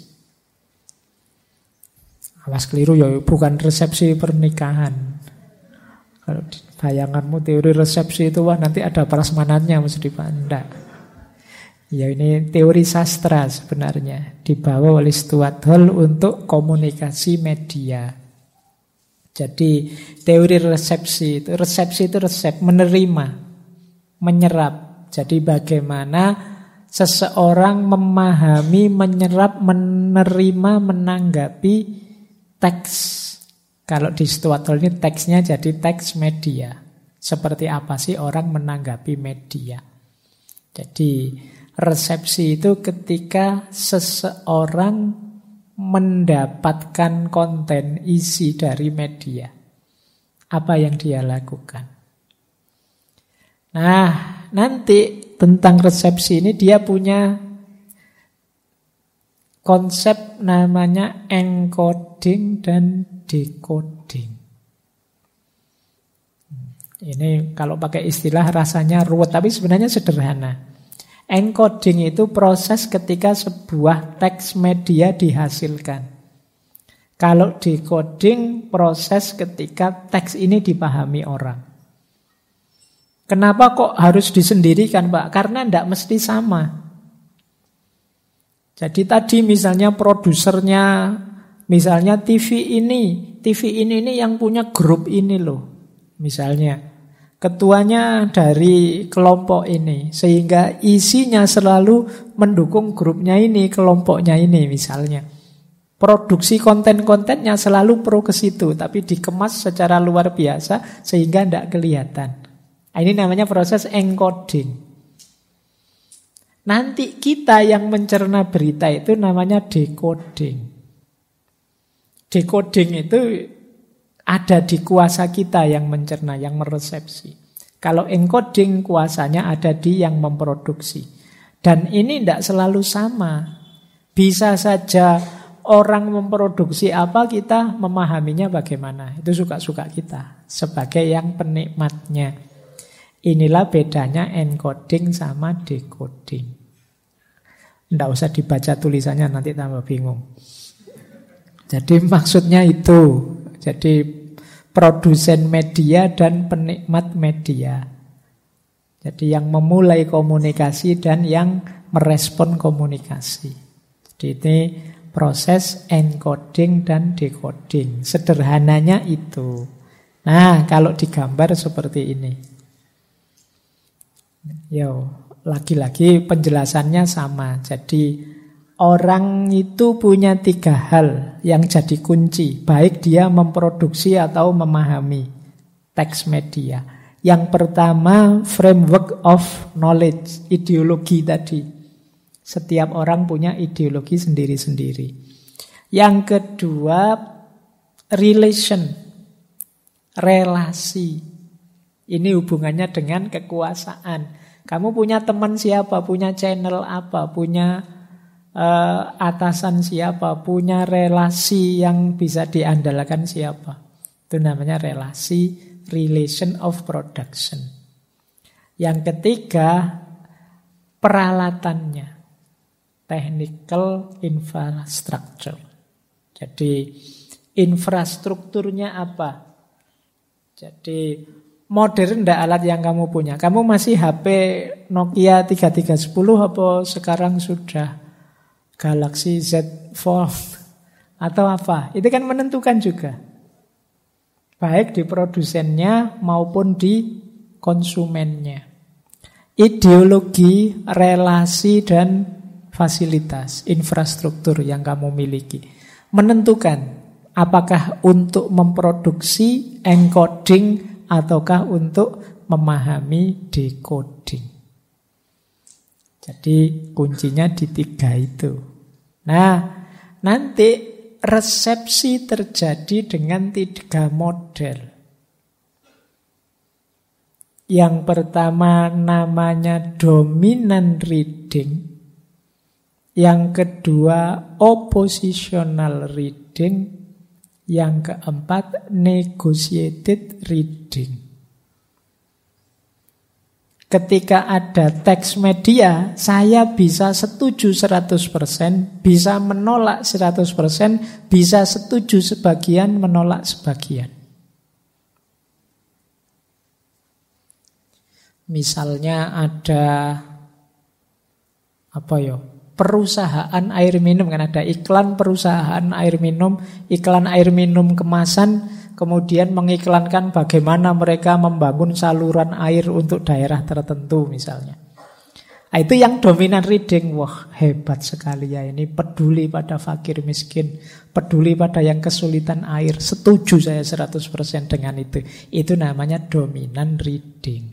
Awas keliru ya, bukan resepsi pernikahan. Kalau bayanganmu teori resepsi itu, wah nanti ada prasmanannya mesti Pak. Ya ini teori sastra sebenarnya, dibawa oleh Stuart Hall untuk komunikasi media. Jadi teori resepsi itu resep, menerima, menyerap. Jadi bagaimana seseorang memahami, menyerap, menerima, menanggapi teks. Kalau di Stuart Hall ini teksnya jadi teks media. Seperti apa sih orang menanggapi media. Jadi resepsi itu ketika seseorang mendapatkan konten isi dari media. Apa yang dia lakukan. Nah, nanti tentang resepsi ini dia punya konsep namanya encoding dan decoding. Ini kalau pakai istilah rasanya ruwet, tapi sebenarnya sederhana. Encoding itu proses ketika sebuah teks media dihasilkan. Kalau decoding, proses ketika teks ini dipahami orang. Kenapa kok harus disendirikan, Pak? Karena tidak mesti sama. Jadi tadi misalnya produsernya, misalnya TV ini yang punya grup ini loh. Misalnya, ketuanya dari kelompok ini, sehingga isinya selalu mendukung grupnya ini, kelompoknya ini misalnya. Produksi konten-kontennya selalu pro ke situ, tapi dikemas secara luar biasa sehingga tidak kelihatan. Ini namanya proses encoding. Nanti kita yang mencerna berita itu namanya decoding. Decoding itu ada di kuasa kita yang mencerna, yang meresepsi. Kalau encoding kuasanya ada di yang memproduksi. Dan ini tidak selalu sama. Bisa saja orang memproduksi apa, kita memahaminya bagaimana. Itu suka-suka kita sebagai yang penikmatnya. Inilah bedanya encoding sama decoding. Tidak usah dibaca tulisannya, nanti tambah bingung. Jadi maksudnya itu. Jadi produsen media dan penikmat media. Jadi yang memulai komunikasi dan yang merespon komunikasi. Jadi ini proses encoding dan decoding. Sederhananya itu. Nah, kalau digambar seperti ini. Lagi-lagi penjelasannya sama. Jadi orang itu punya 3 hal yang jadi kunci. Baik dia memproduksi atau memahami teks media. Yang pertama, framework of knowledge, ideologi tadi. Setiap orang punya ideologi sendiri-sendiri. Yang kedua, relasi. Ini hubungannya dengan kekuasaan. Kamu punya teman siapa, punya channel apa, punya atasan siapa, punya relasi yang bisa diandalkan siapa. Itu namanya relation of production. Yang ketiga, peralatannya. Technical infrastructure. Jadi infrastrukturnya apa? Jadi modern enggak alat yang kamu punya? Kamu masih HP Nokia 3310 apa sekarang sudah Galaxy Z Fold atau apa? Itu kan menentukan juga. Baik di produsennya maupun di konsumennya. Ideologi, relasi, dan fasilitas, infrastruktur yang kamu miliki menentukan apakah untuk memproduksi encoding ataukah untuk memahami decoding. Jadi kuncinya di 3 itu. Nah, nanti resepsi terjadi dengan 3 model. Yang pertama namanya dominant reading. Yang kedua oppositional reading. Yang keempat negotiated reading. Ketika ada teks media, saya bisa setuju 100%, bisa menolak 100%, bisa setuju sebagian, menolak sebagian. Misalnya ada perusahaan air minum, kan ada iklan perusahaan air minum, iklan air minum kemasan, kemudian mengiklankan bagaimana mereka membangun saluran air untuk daerah tertentu misalnya. Itu yang dominan reading. Wah, hebat sekali ya ini, peduli pada fakir miskin, peduli pada yang kesulitan air. Setuju saya 100% dengan itu. Itu namanya dominan reading.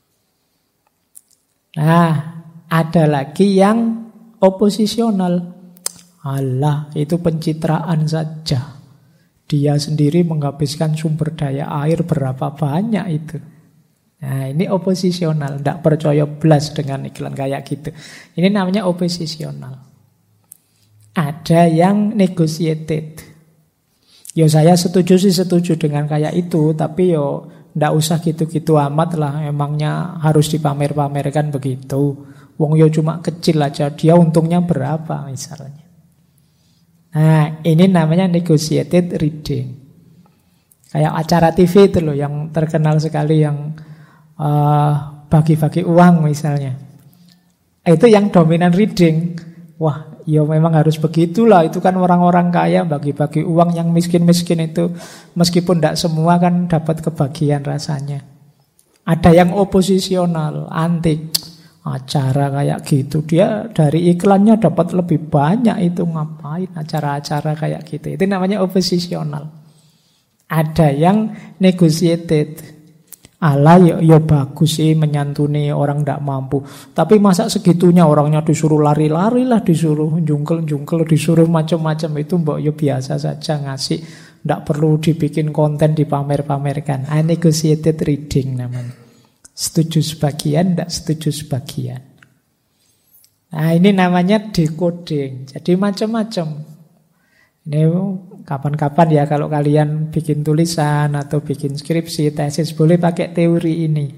Nah, ada lagi yang oposisional. Alah, itu pencitraan saja. Dia sendiri menghabiskan sumber daya air berapa banyak itu. Nah, ini oposisional. Tidak percaya blas dengan iklan kayak gitu. Ini namanya oposisional. ada yang negotiated. Yo saya setuju dengan kayak itu, tapi yo ndak usah gitu-gitu amat lah. Emangnya harus dipamer-pamerkan begitu. Wong yo cuma kecil aja, dia untungnya berapa misalnya. Nah, ini namanya negotiated reading. Kayak acara TV itu loh yang terkenal sekali, yang bagi-bagi uang misalnya. Itu yang dominan reading. Wah, ya memang harus begitulah. Itu kan orang-orang kaya bagi-bagi uang, yang miskin-miskin itu meskipun tidak semua kan dapat kebagian rasanya. Ada yang oposisional, anti acara kayak gitu. Dia dari iklannya dapat lebih banyak, itu ngapain acara-acara kayak gitu. Itu namanya oposisional. Ada yang negotiated. Allah ya bagus sih menyantuni orang tidak mampu. Tapi masa segitunya orangnya disuruh lari-lari lah, disuruh jungkel-jungkel, disuruh macam-macam. Itu mbok ya biasa saja ngasih. Tidak perlu dibikin konten dipamer-pamerkan. Negotiated reading namanya. Setuju sebagian, tidak setuju sebagian. Nah, ini namanya decoding. Jadi macam-macam. Ini kapan-kapan ya kalau kalian bikin tulisan atau bikin skripsi, tesis, boleh pakai teori ini.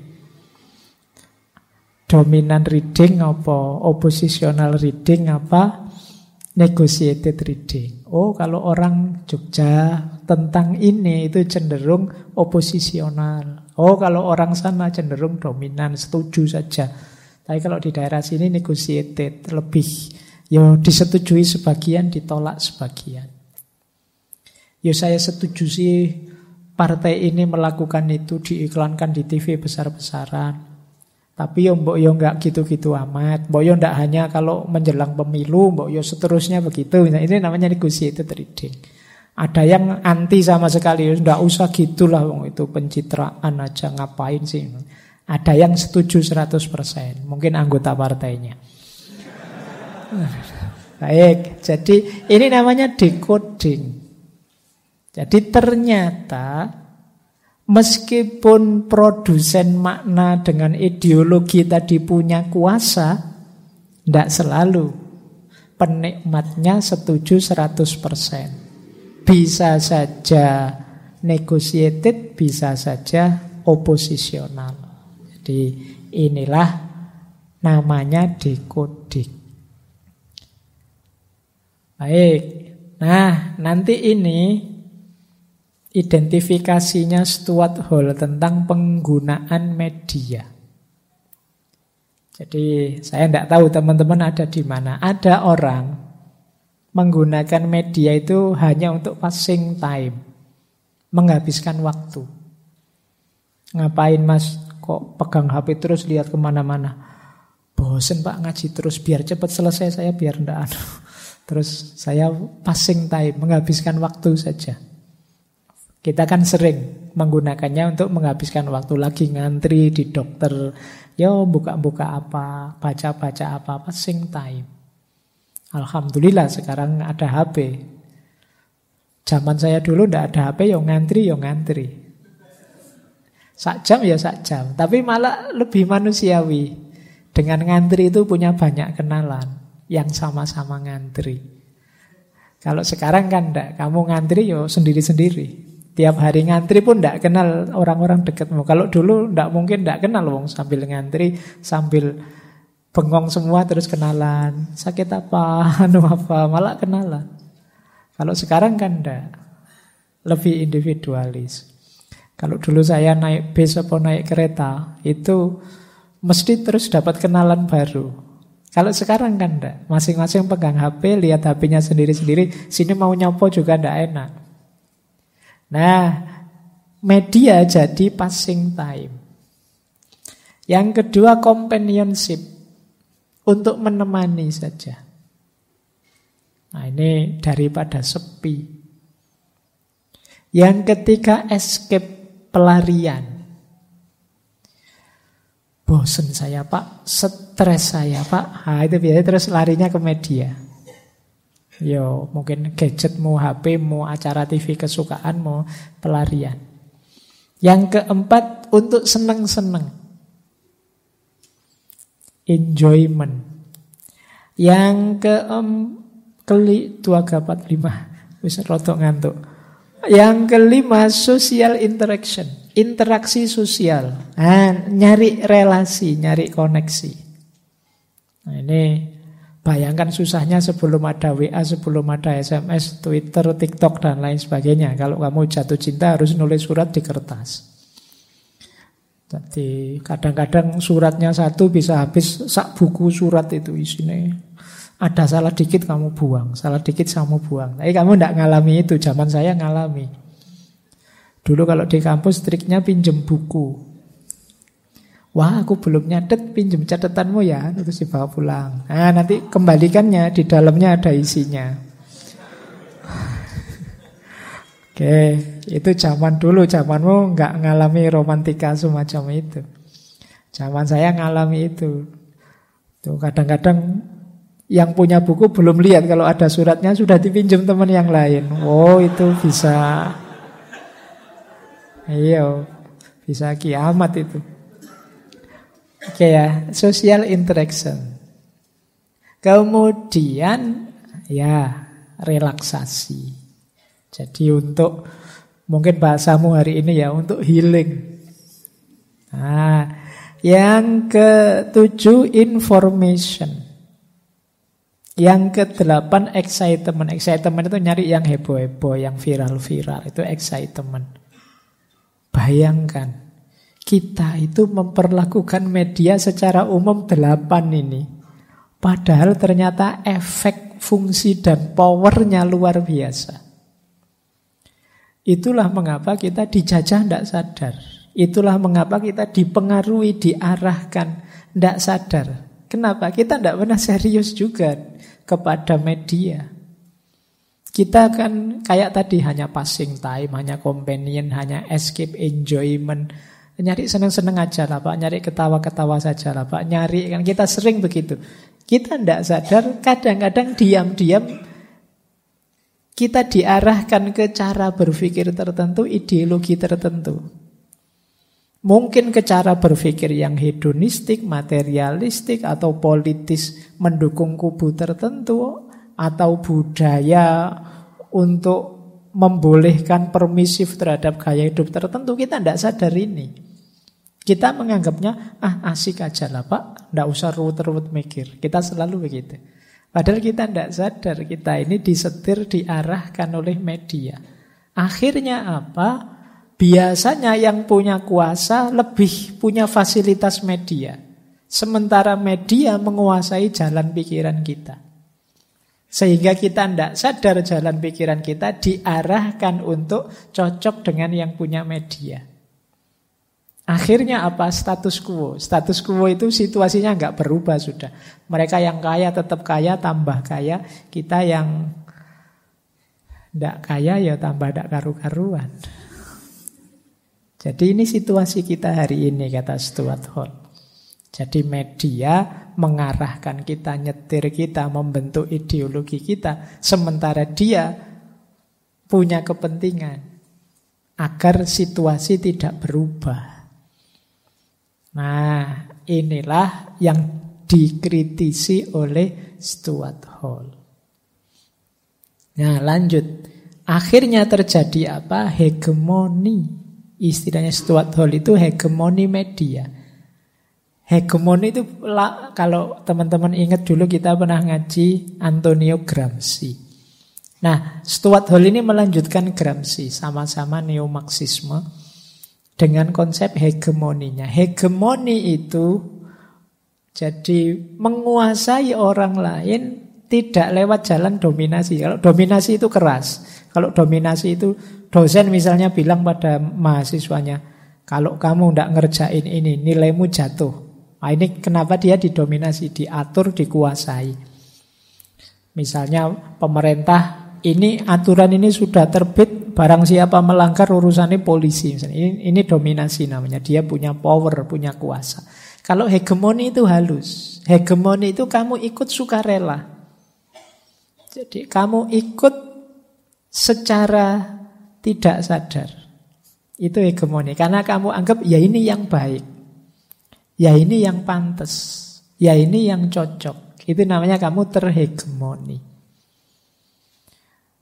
Dominant reading apa? Oppositional reading apa? Negotiated reading. Oh, kalau orang Jogja tentang ini itu cenderung opposisional. Oh, kalau orang sana cenderung dominan, setuju saja. Tapi kalau di daerah sini negotiated, lebih ya disetujui sebagian, ditolak sebagian. Ya saya setuju sih partai ini melakukan itu, diiklankan di TV besar-besaran. Tapi ya mbok yo enggak gitu-gitu amat. Mbok yo ndak hanya kalau menjelang pemilu, mbok yo seterusnya begitu. Nah, ini namanya negotiated reading. Ada yang anti sama sekali, ndak usah gitulah wong itu pencitraan aja, ngapain sih. Ada yang setuju 100%, mungkin anggota partainya. Baik, jadi ini namanya decoding. Jadi ternyata meskipun produsen makna dengan ideologi tadi punya kuasa, tidak selalu penikmatnya setuju 100%. Bisa saja negotiated, bisa saja oposisional. Jadi inilah namanya decoding. Baik, nah nanti ini identifikasinya Stuart Hall tentang penggunaan media. Jadi saya tidak tahu teman-teman ada di mana. Ada orang menggunakan media itu hanya untuk passing time, menghabiskan waktu. Ngapain mas kok pegang HP terus lihat kemana-mana? Bosen pak ngaji terus, biar cepat selesai saya, biar tidak terus saya passing time, menghabiskan waktu saja. Kita kan sering menggunakannya untuk menghabiskan waktu, lagi ngantri di dokter, yo buka-buka apa, baca-baca apa, passing time. Alhamdulillah sekarang ada HP. Zaman saya dulu ndak ada HP, yo ngantri. Sak jam ya sak jam, tapi malah lebih manusiawi. Dengan ngantri itu punya banyak kenalan yang sama-sama ngantri. Kalau sekarang kan ndak, kamu ngantri yo sendiri-sendiri. Tiap hari ngantri pun tidak kenal orang-orang dekatmu. Kalau dulu tidak mungkin tidak kenal wong, sambil ngantri, sambil bengong semua terus kenalan. Sakit apa, anu apa, malah kenalan. Kalau sekarang kan tidak, lebih individualis. Kalau dulu saya naik bis atau naik kereta, itu mesti terus dapat kenalan baru. Kalau sekarang kan tidak, masing-masing pegang HP, lihat HP-nya sendiri-sendiri, sini mau nyopo juga tidak enak. Nah, media jadi passing time. Yang kedua companionship, untuk menemani saja. Nah, ini daripada sepi. Yang ketiga escape, pelarian. Bosen saya pak, stres saya pak. Nah, itu biasanya terus larinya ke media. Yo, mungkin gadgetmu, HPmu, acara TV kesukaanmu, pelarian. Yang keempat, untuk seneng-seneng. Enjoyment. Yang Wis rada ngantuk. Yang kelima, social interaction. Interaksi sosial. Nyari relasi, nyari koneksi. Nah, ini bayangkan susahnya sebelum ada WA, sebelum ada SMS, Twitter, TikTok, dan lain sebagainya. Kalau kamu jatuh cinta harus nulis surat di kertas. Jadi kadang-kadang suratnya satu bisa habis sak buku surat itu isinya. Ada salah dikit kamu buang, salah dikit kamu buang. Tapi kamu tidak ngalami itu, zaman saya ngalami. Dulu kalau di kampus triknya pinjem buku. Wah, aku belum nyatet, pinjem catatanmu ya, terus dibawa pulang. Nah, nanti kembalikannya, di dalamnya ada isinya. Oke, itu zaman dulu, zamanmu nggak ngalami romantika semacam itu. Zaman saya ngalami itu. Tuh kadang-kadang yang punya buku belum lihat kalau ada suratnya sudah dipinjam teman yang lain. Oh, itu bisa. Iya, bisa kiamat itu. Oke ya, social interaction. Kemudian ya relaksasi. Jadi untuk mungkin bahasamu hari ini ya untuk healing. Nah, yang ke-7 information. Yang ke-8 excitement. Excitement itu nyari yang heboh-heboh, yang viral-viral. Itu excitement. Bayangkan, kita itu memperlakukan media secara umum 8 ini. Padahal ternyata efek, fungsi, dan powernya luar biasa. Itulah mengapa kita dijajah tidak sadar. Itulah mengapa kita dipengaruhi, diarahkan, tidak sadar. Kenapa? Kita tidak pernah serius juga kepada media. Kita kan kayak tadi hanya passing time, hanya companion, hanya escape enjoyment. Nyari seneng-seneng aja lah Pak, nyari ketawa-ketawa saja lah Pak, nyari kan kita sering begitu. Kita tidak sadar kadang-kadang diam-diam kita diarahkan ke cara berpikir tertentu, ideologi tertentu. Mungkin ke cara berpikir yang hedonistik, materialistik, atau politis mendukung kubu tertentu, atau budaya untuk membolehkan permisif terhadap gaya hidup tertentu. Kita tidak sadar ini. Kita menganggapnya, asik aja lah Pak, tidak usah ruwet-ruwet mikir. Kita selalu begitu. Padahal kita tidak sadar, kita ini disetir, diarahkan oleh media. Akhirnya apa? Biasanya yang punya kuasa lebih punya fasilitas media. Sementara media menguasai jalan pikiran kita. Sehingga kita tidak sadar jalan pikiran kita diarahkan untuk cocok dengan yang punya media. Akhirnya apa? Status quo. Status quo itu situasinya nggak berubah sudah. Mereka yang kaya tetap kaya, tambah kaya. Kita yang tidak kaya ya tambah tidak karu-karuan. Jadi ini situasi kita hari ini, kata Stuart Hall. Jadi media mengarahkan kita, nyetir kita, membentuk ideologi kita. Sementara dia punya kepentingan agar situasi tidak berubah. Nah, inilah yang dikritisi oleh Stuart Hall. Nah, lanjut. Akhirnya terjadi apa? Hegemoni. Istilahnya Stuart Hall itu hegemoni media. Hegemoni itu kalau teman-teman ingat dulu kita pernah ngaji Antonio Gramsci. Nah, Stuart Hall ini melanjutkan Gramsci, sama-sama neo-marxisme dengan konsep hegemoninya. Hegemoni itu jadi menguasai orang lain tidak lewat jalan dominasi. Kalau dominasi itu keras. Kalau dominasi itu dosen misalnya bilang pada mahasiswanya, kalau kamu tidak ngerjain ini, nilaimu jatuh. Nah, ini kenapa dia didominasi, diatur, dikuasai. Misalnya pemerintah, ini aturan ini sudah terbit, barang siapa melanggar urusannya polisi. Misalnya. Ini dominasi namanya, dia punya power, punya kuasa. Kalau hegemoni itu halus. Hegemoni itu kamu ikut sukarela. Jadi kamu ikut secara tidak sadar. Itu hegemoni. Karena kamu anggap ya ini yang baik. Ya ini yang pantas. Ya ini yang cocok. Itu namanya kamu terhegemoni.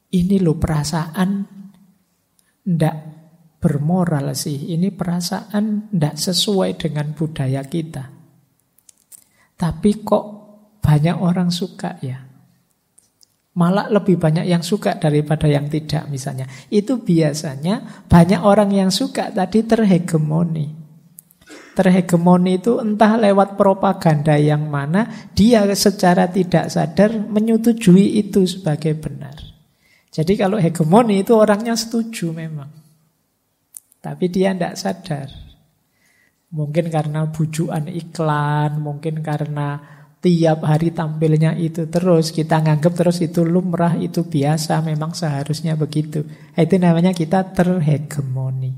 ini loh perasaan ndak bermoral sih, ini perasaan ndak sesuai dengan budaya kita. Tapi kok banyak orang suka ya. Malah lebih banyak yang suka daripada yang tidak misalnya. Itu biasanya banyak orang yang suka tadi terhegemoni. Terhegemoni itu entah lewat propaganda yang mana dia secara tidak sadar menyetujui itu sebagai benar. Jadi kalau hegemoni itu orangnya setuju memang. Tapi dia tidak sadar. Mungkin karena bujukan iklan, mungkin karena tiap hari tampilnya itu terus, kita nganggap terus itu lumrah, itu biasa, memang seharusnya begitu. Itu namanya kita terhegemoni.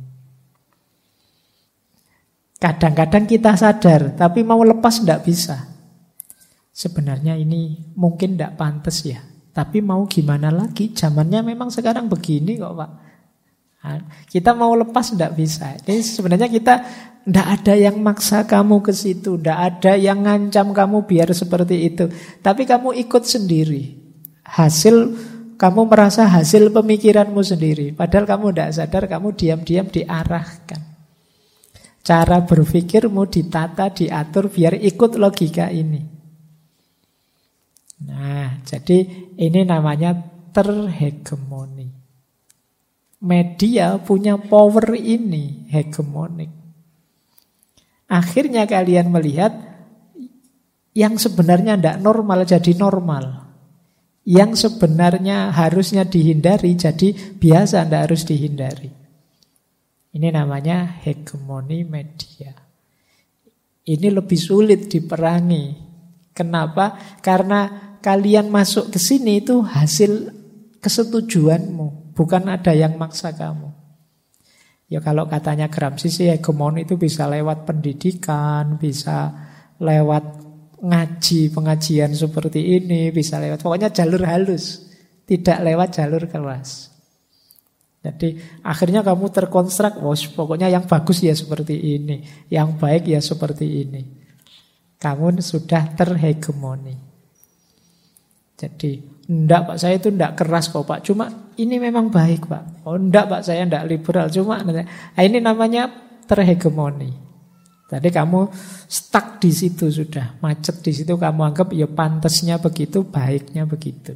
Kadang-kadang kita sadar, tapi mau lepas tidak bisa. Sebenarnya ini mungkin tidak pantas ya, tapi mau gimana lagi, zamannya memang sekarang begini kok Pak. Kita mau lepas tidak bisa. Jadi sebenarnya kita tidak ada yang maksa kamu ke situ, tidak ada yang ngancam kamu biar seperti itu. Tapi kamu ikut sendiri. Kamu merasa hasil pemikiranmu sendiri. Padahal kamu tidak sadar, kamu diam-diam diarahkan. Cara berpikirmu ditata, diatur biar ikut logika ini. Nah, jadi ini namanya terhegemoni. Media punya power ini, hegemonik. Akhirnya kalian melihat yang sebenarnya tidak normal jadi normal. Yang sebenarnya harusnya dihindari jadi biasa, tidak harus dihindari. Ini namanya hegemoni media. Ini lebih sulit diperangi. Kenapa? Karena kalian masuk ke sini itu hasil kesetujuanmu. Bukan ada yang maksa kamu. Ya kalau katanya Gramsci sih hegemoni itu bisa lewat pendidikan, bisa lewat ngaji, pengajian seperti ini, bisa lewat pokoknya jalur halus, tidak lewat jalur keras. Jadi akhirnya kamu terkonstruk, pokoknya yang bagus ya seperti ini, yang baik ya seperti ini. Kamu sudah terhegemoni. Jadi enggak Pak, saya itu enggak keras kok Pak, cuma ini memang baik Pak. Oh enggak Pak, saya enggak liberal, cuma ini namanya terhegemoni. Tadi kamu stuck di situ sudah, macet di situ, kamu anggap ya pantasnya begitu, baiknya begitu.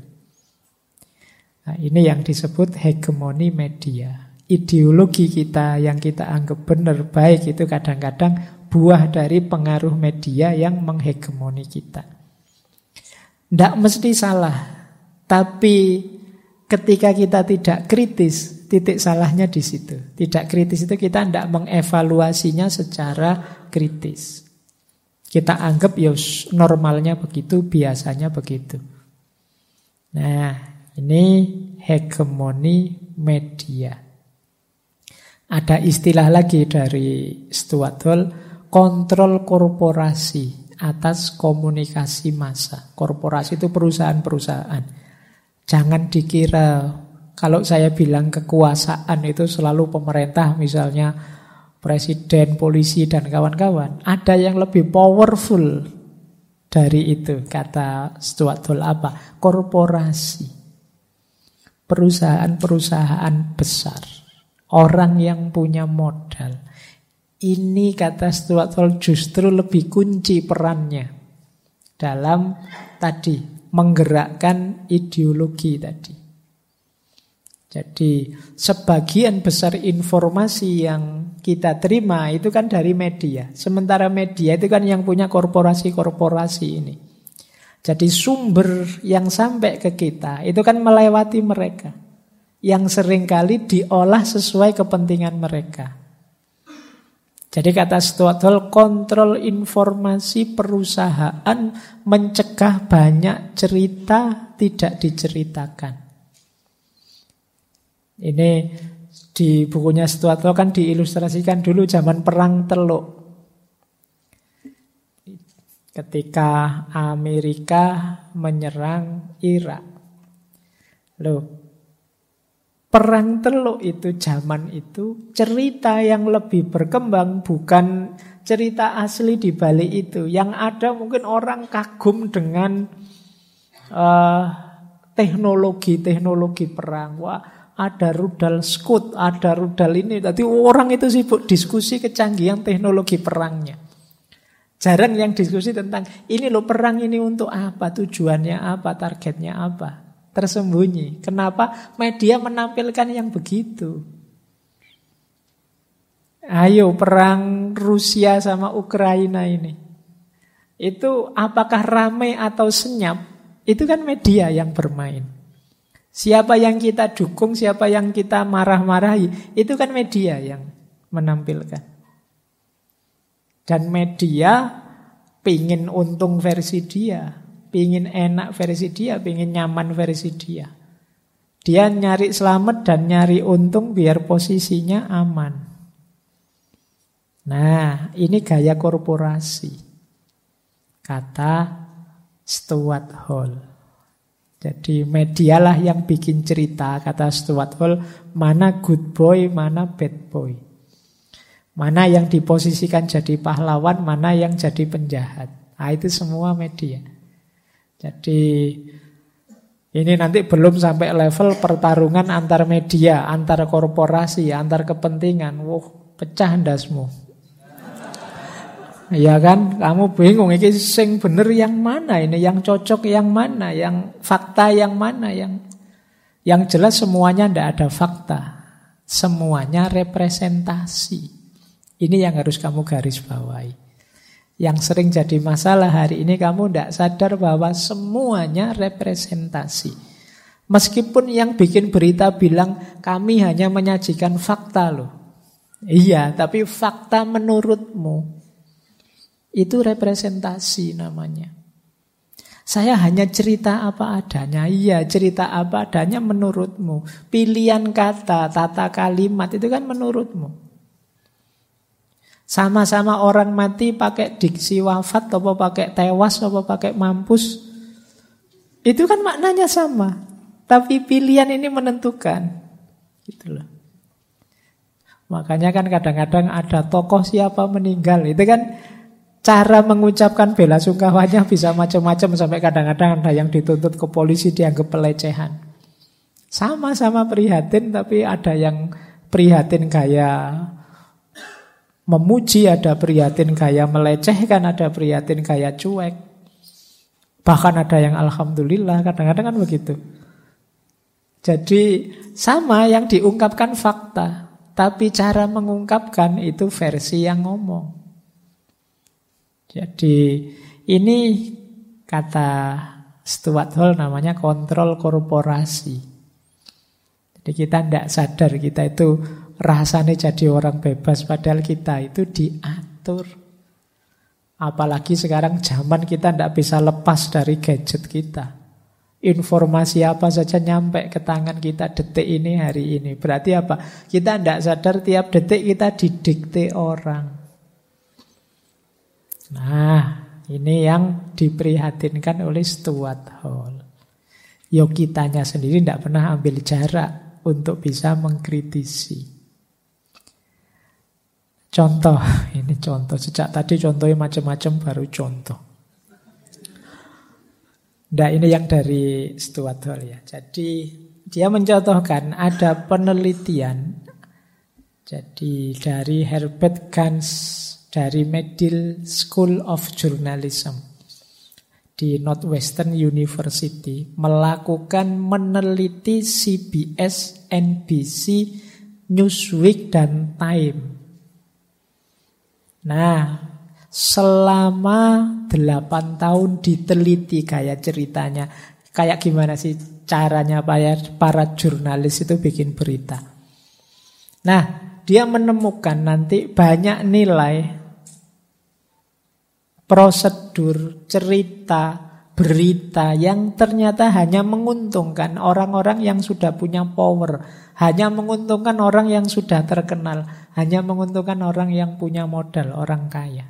Nah, ini yang disebut hegemoni media. Ideologi kita yang kita anggap benar, baik itu kadang-kadang buah dari pengaruh media yang menghegemoni kita. Tidak mesti salah, tapi ketika kita tidak kritis, titik salahnya di situ. Tidak kritis itu kita tidak mengevaluasinya secara kritis. Kita anggap ya normalnya begitu, biasanya begitu. Nah, ini hegemoni media. Ada istilah lagi dari Stuart Hall, kontrol korporasi atas komunikasi massa. Korporasi itu perusahaan-perusahaan. Jangan dikira kalau saya bilang kekuasaan itu selalu pemerintah, misalnya presiden, polisi, dan kawan-kawan. Ada yang lebih powerful dari itu, kata Stuart Hall apa? Korporasi. Perusahaan-perusahaan besar. Orang yang punya modal. Ini kata Stuart Hall justru lebih kunci perannya dalam tadi menggerakkan ideologi tadi. Jadi sebagian besar informasi yang kita terima itu kan dari media. Sementara media itu kan yang punya korporasi-korporasi ini. Jadi sumber yang sampai ke kita itu kan melewati mereka. Yang seringkali diolah sesuai kepentingan mereka. Jadi kata Stuart Hall, kontrol informasi perusahaan mencegah banyak cerita tidak diceritakan. Ini di bukunya Stuart Hall kan diilustrasikan dulu zaman Perang Teluk. Ketika Amerika menyerang Irak. Loh, Perang Teluk itu zaman itu cerita yang lebih berkembang bukan cerita asli di balik itu. Yang ada mungkin orang kagum dengan teknologi perang. Wah, ada rudal Scud, ada rudal ini. Tadi orang itu sibuk diskusi kecanggihan teknologi perangnya. Jarang yang diskusi tentang ini loh perang ini untuk apa, tujuannya apa, targetnya apa. Tersembunyi. Kenapa media menampilkan yang begitu? Ayo perang Rusia sama Ukraina ini. Itu apakah ramai atau senyap? Itu kan media yang bermain. Siapa yang kita dukung, siapa yang kita marah-marahi, itu kan media yang menampilkan. Dan media pingin untung versi dia, pingin enak versi dia, pingin nyaman versi dia. Dia nyari selamat dan nyari untung biar posisinya aman. Nah, ini gaya korporasi. Kata Stuart Hall. Jadi medialah yang bikin cerita, kata Stuart Hall, mana good boy, mana bad boy. Mana yang diposisikan jadi pahlawan, mana yang jadi penjahat. Nah, itu semua media. Jadi ini nanti belum sampai level pertarungan antar media, antar korporasi, antar kepentingan. Wah, pecah ndasmu. Ya kan, kamu bingung ini sing bener yang mana ini, yang cocok yang mana, yang fakta yang mana, yang jelas semuanya ndak ada fakta, semuanya representasi. Ini yang harus kamu garis bawahi. Yang sering jadi masalah hari ini kamu ndak sadar bahwa semuanya representasi. Meskipun yang bikin berita bilang kami hanya menyajikan fakta loh. Iya, tapi fakta menurutmu. Itu representasi namanya. Saya hanya cerita apa adanya. Iya, cerita apa adanya menurutmu. Pilihan kata, tata kalimat itu kan menurutmu. Sama-sama orang mati pakai diksi wafat, atau pakai tewas, atau pakai mampus. Itu kan maknanya sama. Tapi pilihan ini menentukan. Gitu loh. Makanya kan kadang-kadang ada tokoh siapa meninggal. Itu kan cara mengucapkan bela sungkawanya bisa macam-macam. Sampai kadang-kadang ada yang dituntut ke polisi dianggap pelecehan. Sama-sama prihatin, tapi ada yang prihatin gaya memuji, ada prihatin gaya melecehkan, ada prihatin gaya cuek. Bahkan ada yang alhamdulillah, kadang-kadang kan begitu. Jadi sama yang diungkapkan fakta, tapi cara mengungkapkan itu versi yang ngomong. Jadi ini kata Stuart Hall namanya kontrol korporasi. Jadi kita tidak sadar kita itu rasanya jadi orang bebas, padahal kita itu diatur. Apalagi sekarang zaman kita tidak bisa lepas dari gadget kita. Informasi apa saja nyampe ke tangan kita detik ini, hari ini. Berarti apa? Kita tidak sadar tiap detik kita didikte orang. Nah, ini yang diprihatinkan oleh Stuart Hall. Yo kitanya sendiri tidak pernah ambil jarak untuk bisa mengkritisi. Contoh, ini contoh. Sejak tadi contohnya macam-macam, baru contoh. Nah, ini yang dari Stuart Hall ya. Jadi dia mencontohkan ada penelitian. Jadi dari Herbert Gans dari Medill School of Journalism di Northwestern University melakukan meneliti CBS, NBC, Newsweek dan Time. Nah, selama 8 tahun diteliti gaya ceritanya. Kayak gimana sih caranya para jurnalis itu bikin berita. Nah, dia menemukan nanti banyak nilai, prosedur, cerita, berita yang ternyata hanya menguntungkan orang-orang yang sudah punya power. Hanya menguntungkan orang yang sudah terkenal. Hanya menguntungkan orang yang punya modal, orang kaya.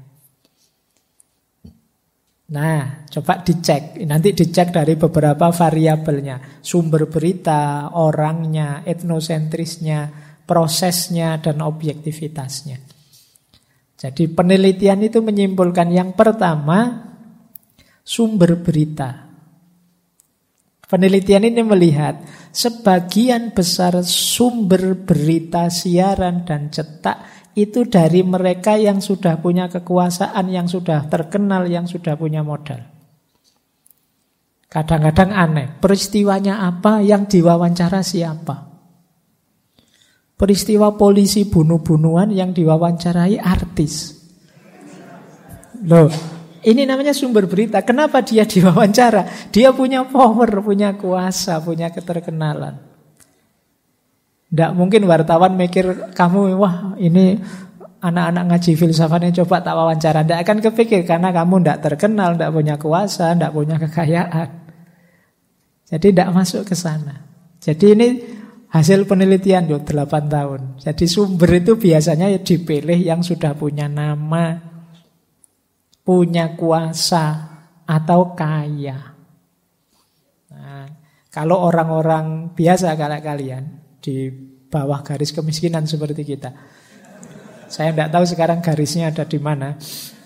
Nah, coba dicek. Nanti dicek dari beberapa variabelnya. Sumber berita, orangnya, etnosentrisnya, prosesnya, dan objektivitasnya. Jadi penelitian itu menyimpulkan yang pertama, sumber berita. Penelitian ini melihat sebagian besar sumber berita siaran dan cetak itu dari mereka yang sudah punya kekuasaan, yang sudah terkenal, yang sudah punya modal. Kadang-kadang aneh, peristiwanya apa, yang diwawancara siapa. Peristiwa polisi bunuh-bunuhan yang diwawancarai artis. Loh, ini namanya sumber berita. Kenapa dia diwawancara? Dia punya power, punya kuasa, punya keterkenalan. Tidak mungkin wartawan mikir kamu, wah ini anak-anak ngaji filsafatnya coba tak wawancara. Tidak akan kepikir karena kamu tidak terkenal, tidak punya kuasa, tidak punya kekayaan. Jadi tidak masuk ke sana. Jadi ini hasil penelitian 8 tahun. Jadi sumber itu biasanya dipilih yang sudah punya nama, punya kuasa, atau kaya. Nah, kalau orang-orang biasa kayak kalian, di bawah garis kemiskinan seperti kita, saya tidak tahu sekarang garisnya ada di mana,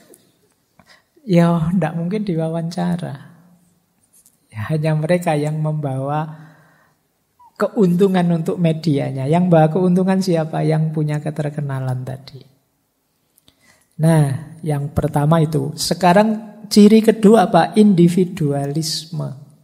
ya tidak mungkin diwawancara. Ya, hanya mereka yang membawa keuntungan untuk medianya. Yang bawa keuntungan siapa? Yang punya keterkenalan tadi. Nah, yang pertama itu. Sekarang ciri kedua apa? Individualisme.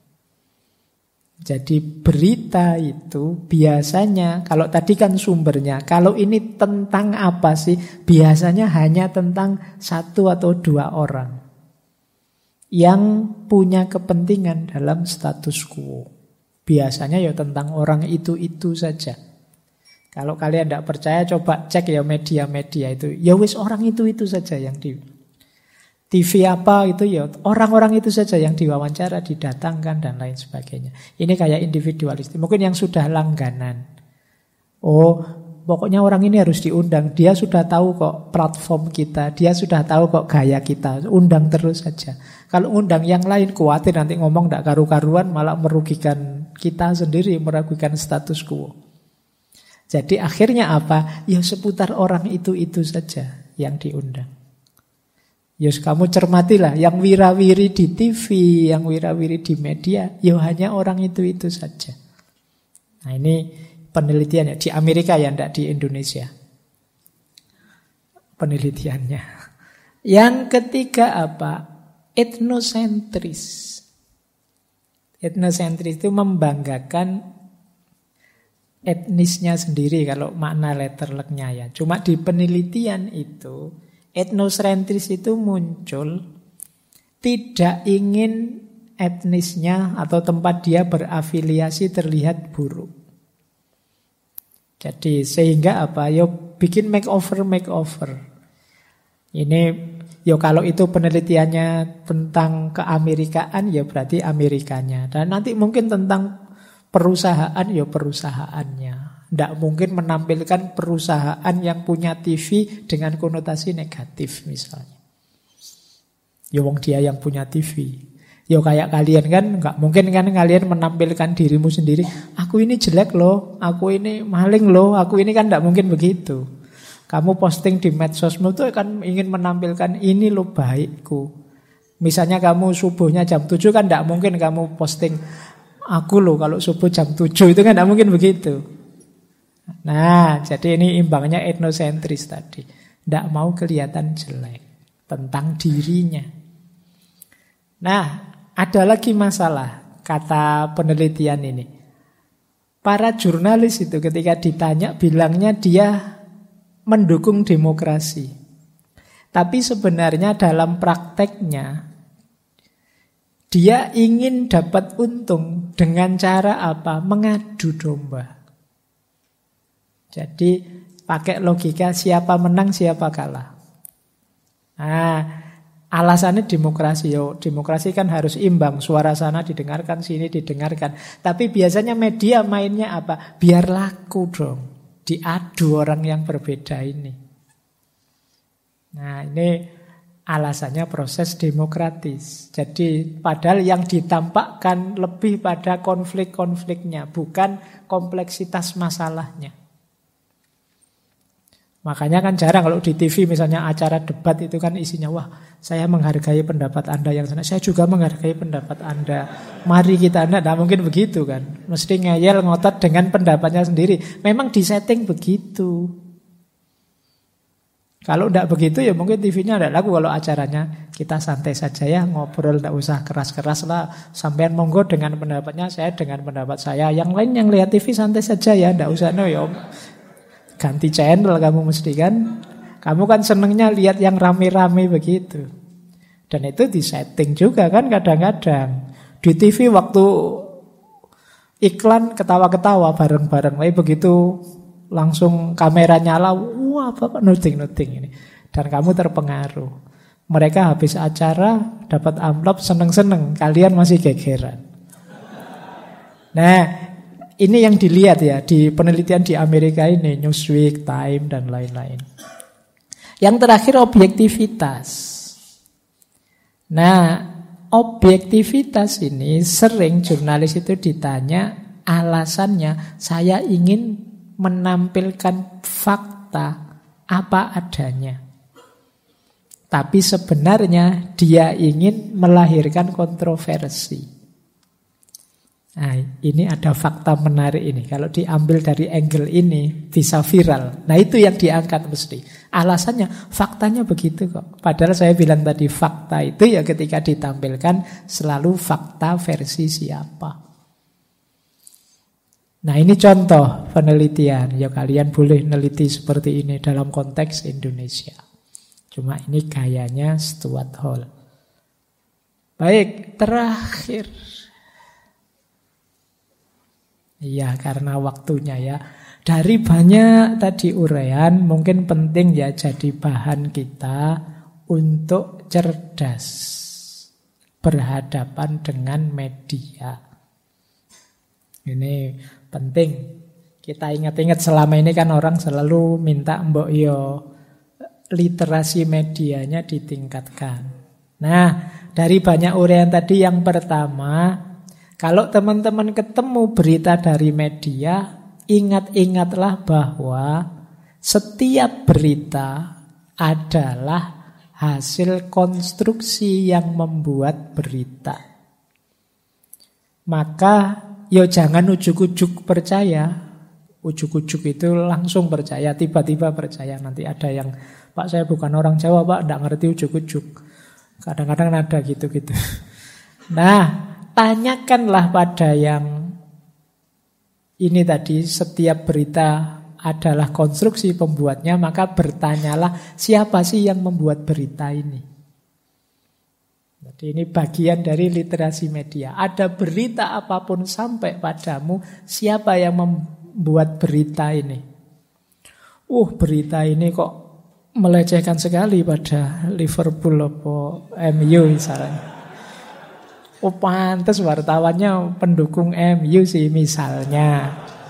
Jadi berita itu biasanya, kalau tadi kan sumbernya, kalau ini tentang apa sih? Biasanya hanya tentang 1 atau 2 orang yang punya kepentingan dalam status quo. Biasanya ya tentang orang itu saja. Kalau kalian tidak percaya, coba cek ya media-media itu. Ya wis orang itu saja yang di TV apa itu ya orang-orang itu saja yang diwawancara, didatangkan dan lain sebagainya. Ini kayak individualis. Mungkin yang sudah langganan. Oh, pokoknya orang ini harus diundang. Dia sudah tahu kok platform kita, dia sudah tahu kok gaya kita. Undang terus saja. Kalau undang yang lain khawatir nanti ngomong tidak karu-karuan, malah merugikan kita sendiri, merugikan status quo. Jadi akhirnya apa? Ya seputar orang itu saja yang diundang. Ya kamu cermatilah, yang wira-wiri di TV, yang wira-wiri di media, ya hanya orang itu saja. Nah ini penelitiannya di Amerika ya, tidak di Indonesia. Penelitiannya. Yang ketiga apa? Etnosentris. Etnosentris itu membanggakan etnisnya sendiri kalau makna letterleknya ya. Cuma di penelitian itu etnosentris itu muncul tidak ingin etnisnya atau tempat dia berafiliasi terlihat buruk. Jadi sehingga apa? Ya bikin makeover. Ini ya kalau itu penelitiannya tentang keamerikaan ya berarti Amerikanya. Dan nanti mungkin tentang perusahaan ya perusahaannya. Tidak mungkin menampilkan perusahaan yang punya TV dengan konotasi negatif misalnya. Ya wong dia yang punya TV. Ya kayak kalian kan nggak mungkin kan kalian menampilkan dirimu sendiri. Aku ini jelek loh, aku ini maling loh, aku ini kan tidak mungkin begitu. Kamu posting di medsosmu itu kan ingin menampilkan ini loh baikku. Misalnya kamu subuhnya jam 7 kan tidak mungkin kamu posting aku loh kalau subuh jam 7 itu kan tidak mungkin begitu. Nah jadi ini imbangnya etnosentris tadi. Tidak mau kelihatan jelek tentang dirinya. Nah ada lagi masalah kata penelitian ini. Para jurnalis itu ketika ditanya bilangnya dia mendukung demokrasi. Tapi sebenarnya dalam prakteknya dia ingin dapat untung dengan cara apa? Mengadu domba. Jadi pakai logika siapa menang siapa kalah. Nah, alasannya demokrasi. Yo, demokrasi kan harus imbang, suara sana didengarkan, sini didengarkan. Tapi biasanya media mainnya apa? Biar laku dong. Diadu orang yang berbeda ini. Nah ini alasannya proses demokratis. Jadi padahal yang ditampakkan lebih pada konflik-konfliknya, bukan kompleksitas masalahnya. Makanya kan jarang kalau di TV misalnya acara debat itu kan isinya, wah saya menghargai pendapat Anda yang sana, saya juga menghargai pendapat Anda. Mari kita, tidak mungkin begitu kan. Mesti ngeyel ngotot dengan pendapatnya sendiri. Memang disetting begitu. Kalau tidak begitu ya mungkin TV-nya tidak laku. Kalau acaranya kita santai saja ya, ngobrol, tidak usah keras-keras lah. Sampean monggo dengan pendapatnya, saya dengan pendapat saya. Yang lain yang lihat TV santai saja ya, tidak usah no ya. Ganti channel kamu mesti kan. Kamu kan senengnya lihat yang rame-rame begitu. Dan itu disetting juga kan kadang-kadang. Di TV waktu iklan ketawa-ketawa bareng-bareng. Tapi begitu langsung kamera nyala, wah apa noting-noting ini. Dan kamu terpengaruh. Mereka habis acara dapat amplop seneng-seneng. Kalian masih gegeran. Nah, ini yang dilihat ya di penelitian di Amerika ini, Newsweek, Time, dan lain-lain. Yang terakhir objektivitas. Nah, objektivitas ini sering jurnalis itu ditanya alasannya, saya ingin menampilkan fakta apa adanya. Tapi sebenarnya dia ingin melahirkan kontroversi. Nah, ini ada fakta menarik ini. Kalau diambil dari angle ini bisa viral. Nah, itu yang diangkat mesti. Alasannya, faktanya begitu kok. Padahal saya bilang tadi fakta itu ya ketika ditampilkan selalu fakta versi siapa. Nah, ini contoh penelitian. Ya kalian boleh neliti seperti ini dalam konteks Indonesia. Cuma ini gayanya Stuart Hall. Baik, terakhir. Iya, karena waktunya ya. Dari banyak tadi uraian, mungkin penting ya jadi bahan kita untuk cerdas berhadapan dengan media. Ini penting. Kita ingat-ingat selama ini kan orang selalu minta mbok yo literasi medianya ditingkatkan. Nah, dari banyak uraian tadi yang pertama, kalau teman-teman ketemu berita dari media, ingat-ingatlah bahwa setiap berita adalah hasil konstruksi yang membuat berita. Maka, yo jangan ujuk-ujuk percaya. Ujuk-ujuk itu langsung percaya, tiba-tiba percaya. Nanti ada yang, Pak saya bukan orang Jawa Pak, tidak ngerti ujuk-ujuk. Kadang-kadang ada gitu-gitu. Nah, tanyakanlah pada yang ini tadi, setiap berita adalah konstruksi pembuatnya, maka bertanyalah siapa sih yang membuat berita ini. Jadi ini bagian dari literasi media. Ada berita apapun sampai padamu, siapa yang membuat berita ini. Berita ini kok melecehkan sekali pada Liverpool atau MU misalnya. Pantes wartawannya pendukung MU sih misalnya.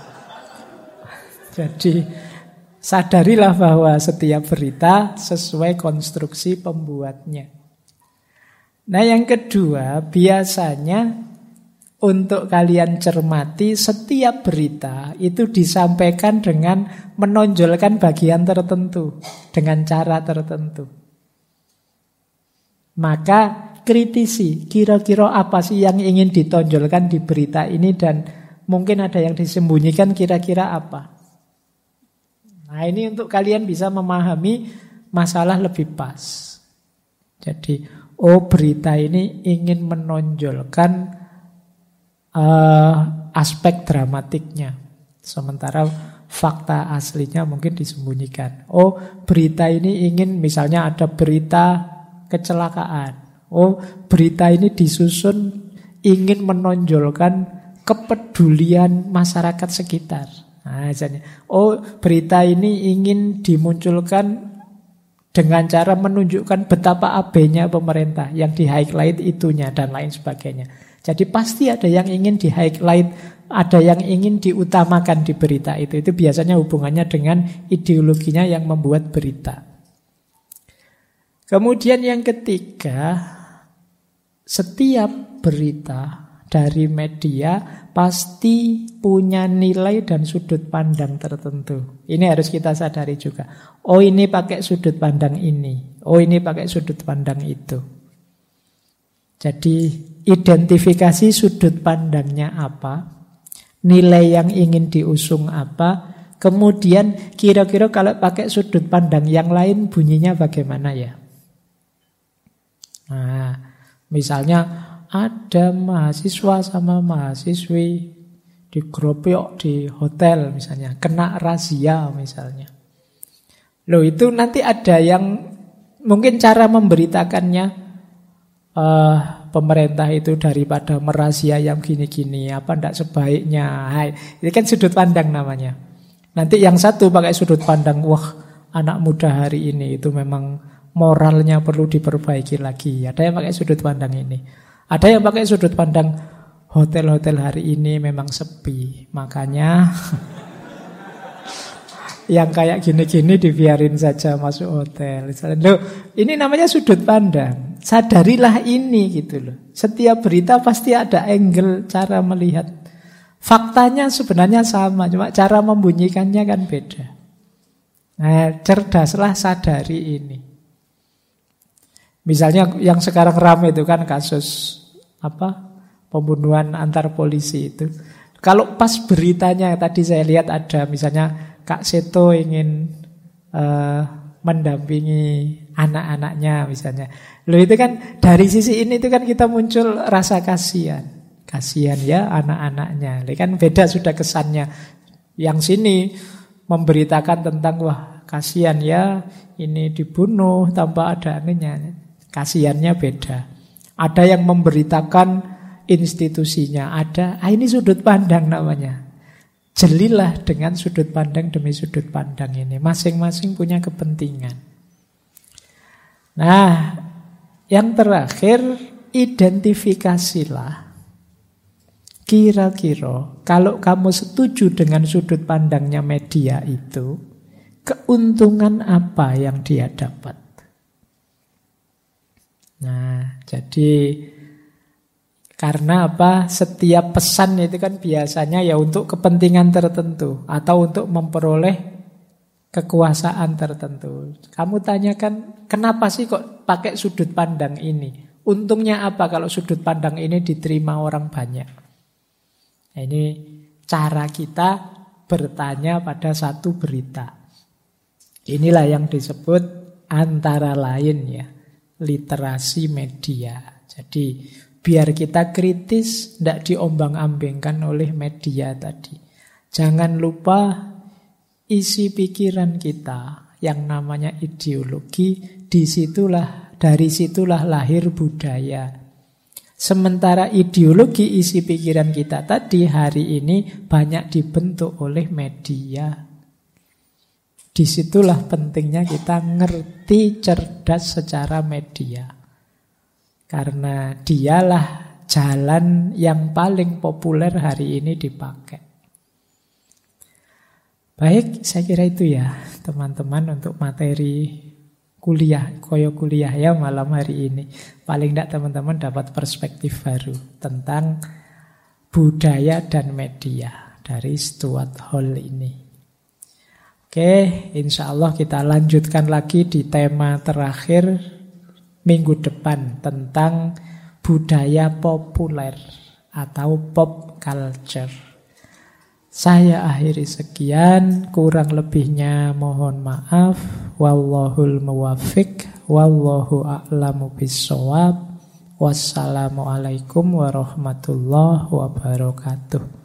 Jadi sadarilah bahwa setiap berita sesuai konstruksi pembuatnya. Nah yang kedua, biasanya untuk kalian cermati setiap berita itu disampaikan dengan menonjolkan bagian tertentu, dengan cara tertentu. Maka kritisi, kira-kira apa sih yang ingin ditonjolkan di berita ini dan mungkin ada yang disembunyikan, kira-kira apa. Nah ini untuk kalian bisa memahami masalah lebih pas. Jadi, berita ini ingin menonjolkan aspek dramatiknya. Sementara fakta aslinya mungkin disembunyikan. Berita ini ingin misalnya ada berita kecelakaan. Berita ini disusun ingin menonjolkan kepedulian masyarakat sekitar. Nah, berita ini ingin dimunculkan dengan cara menunjukkan betapa abainya pemerintah, yang di-highlight itunya dan lain sebagainya. Jadi pasti ada yang ingin di-highlight, ada yang ingin diutamakan di berita itu. Itu biasanya hubungannya dengan ideologinya yang membuat berita. Kemudian yang ketiga, setiap berita dari media pasti punya nilai dan sudut pandang tertentu. Ini harus kita sadari juga. Oh, ini pakai sudut pandang ini. Oh, ini pakai sudut pandang itu. Jadi identifikasi sudut pandangnya apa, nilai yang ingin diusung apa, kemudian kira-kira kalau pakai sudut pandang yang lain bunyinya bagaimana ya. Nah, misalnya ada mahasiswa sama mahasiswi digeroyok di hotel misalnya, kena razia misalnya. Loh, itu nanti ada yang mungkin cara memberitakannya, pemerintah itu daripada merazia yang gini-gini, apa ndak sebaiknya. Hai, ini kan sudut pandang namanya. Nanti yang satu pakai sudut pandang, wah anak muda hari ini itu memang moralnya perlu diperbaiki lagi. Ada yang pakai sudut pandang ini. Ada yang pakai sudut pandang, hotel-hotel hari ini memang sepi, makanya yang kayak gini-gini dibiarin saja masuk hotel. Loh, ini namanya sudut pandang. Sadarilah ini gitu loh. Setiap berita pasti ada angle cara melihat. Faktanya sebenarnya sama, cuma cara membunyikannya kan beda. Nah, cerdaslah sadari ini. Misalnya yang sekarang ramai itu kan kasus pembunuhan antar polisi itu. Kalau pas beritanya tadi saya lihat ada misalnya Kak Seto ingin mendampingi anak-anaknya misalnya. Loh, itu kan dari sisi ini itu kan kita muncul rasa kasihan. Kasihan ya anak-anaknya. Ini kan beda sudah kesannya. Yang sini memberitakan tentang wah kasihan ya ini dibunuh tanpa ada anunya. Kasihannya beda. Ada yang memberitakan institusinya, ada. Ini sudut pandang namanya. Jelilah dengan sudut pandang demi sudut pandang ini. Masing-masing punya kepentingan. Nah, yang terakhir, identifikasilah. Kira-kira kalau kamu setuju dengan sudut pandangnya media itu, keuntungan apa yang dia dapat? Nah, jadi karena apa? Setiap pesan itu kan biasanya ya untuk kepentingan tertentu atau untuk memperoleh kekuasaan tertentu. Kamu tanyakan, kenapa sih kok pakai sudut pandang ini? Untungnya apa kalau sudut pandang ini diterima orang banyak? Nah, ini cara kita bertanya pada satu berita. Inilah yang disebut antara lain ya, literasi media. Jadi biar kita kritis, tidak diombang-ambingkan oleh media tadi. Jangan lupa isi pikiran kita yang namanya ideologi, dari situlah lahir budaya. Sementara ideologi isi pikiran kita tadi hari ini banyak dibentuk oleh media. Disitulah pentingnya kita ngerti cerdas secara media. Karena dialah jalan yang paling populer hari ini dipakai. Baik, saya kira itu ya teman-teman untuk materi kuliah, koyo kuliah ya malam hari ini. Paling tidak teman-teman dapat perspektif baru tentang budaya dan media dari Stuart Hall ini. Oke, insya Allah kita lanjutkan lagi di tema terakhir minggu depan tentang budaya populer atau pop culture. Saya akhiri sekian, kurang lebihnya mohon maaf. Wallahul muwaffiq, wallahu a'lamu bissawab. Wassalamualaikum warahmatullahi wabarakatuh.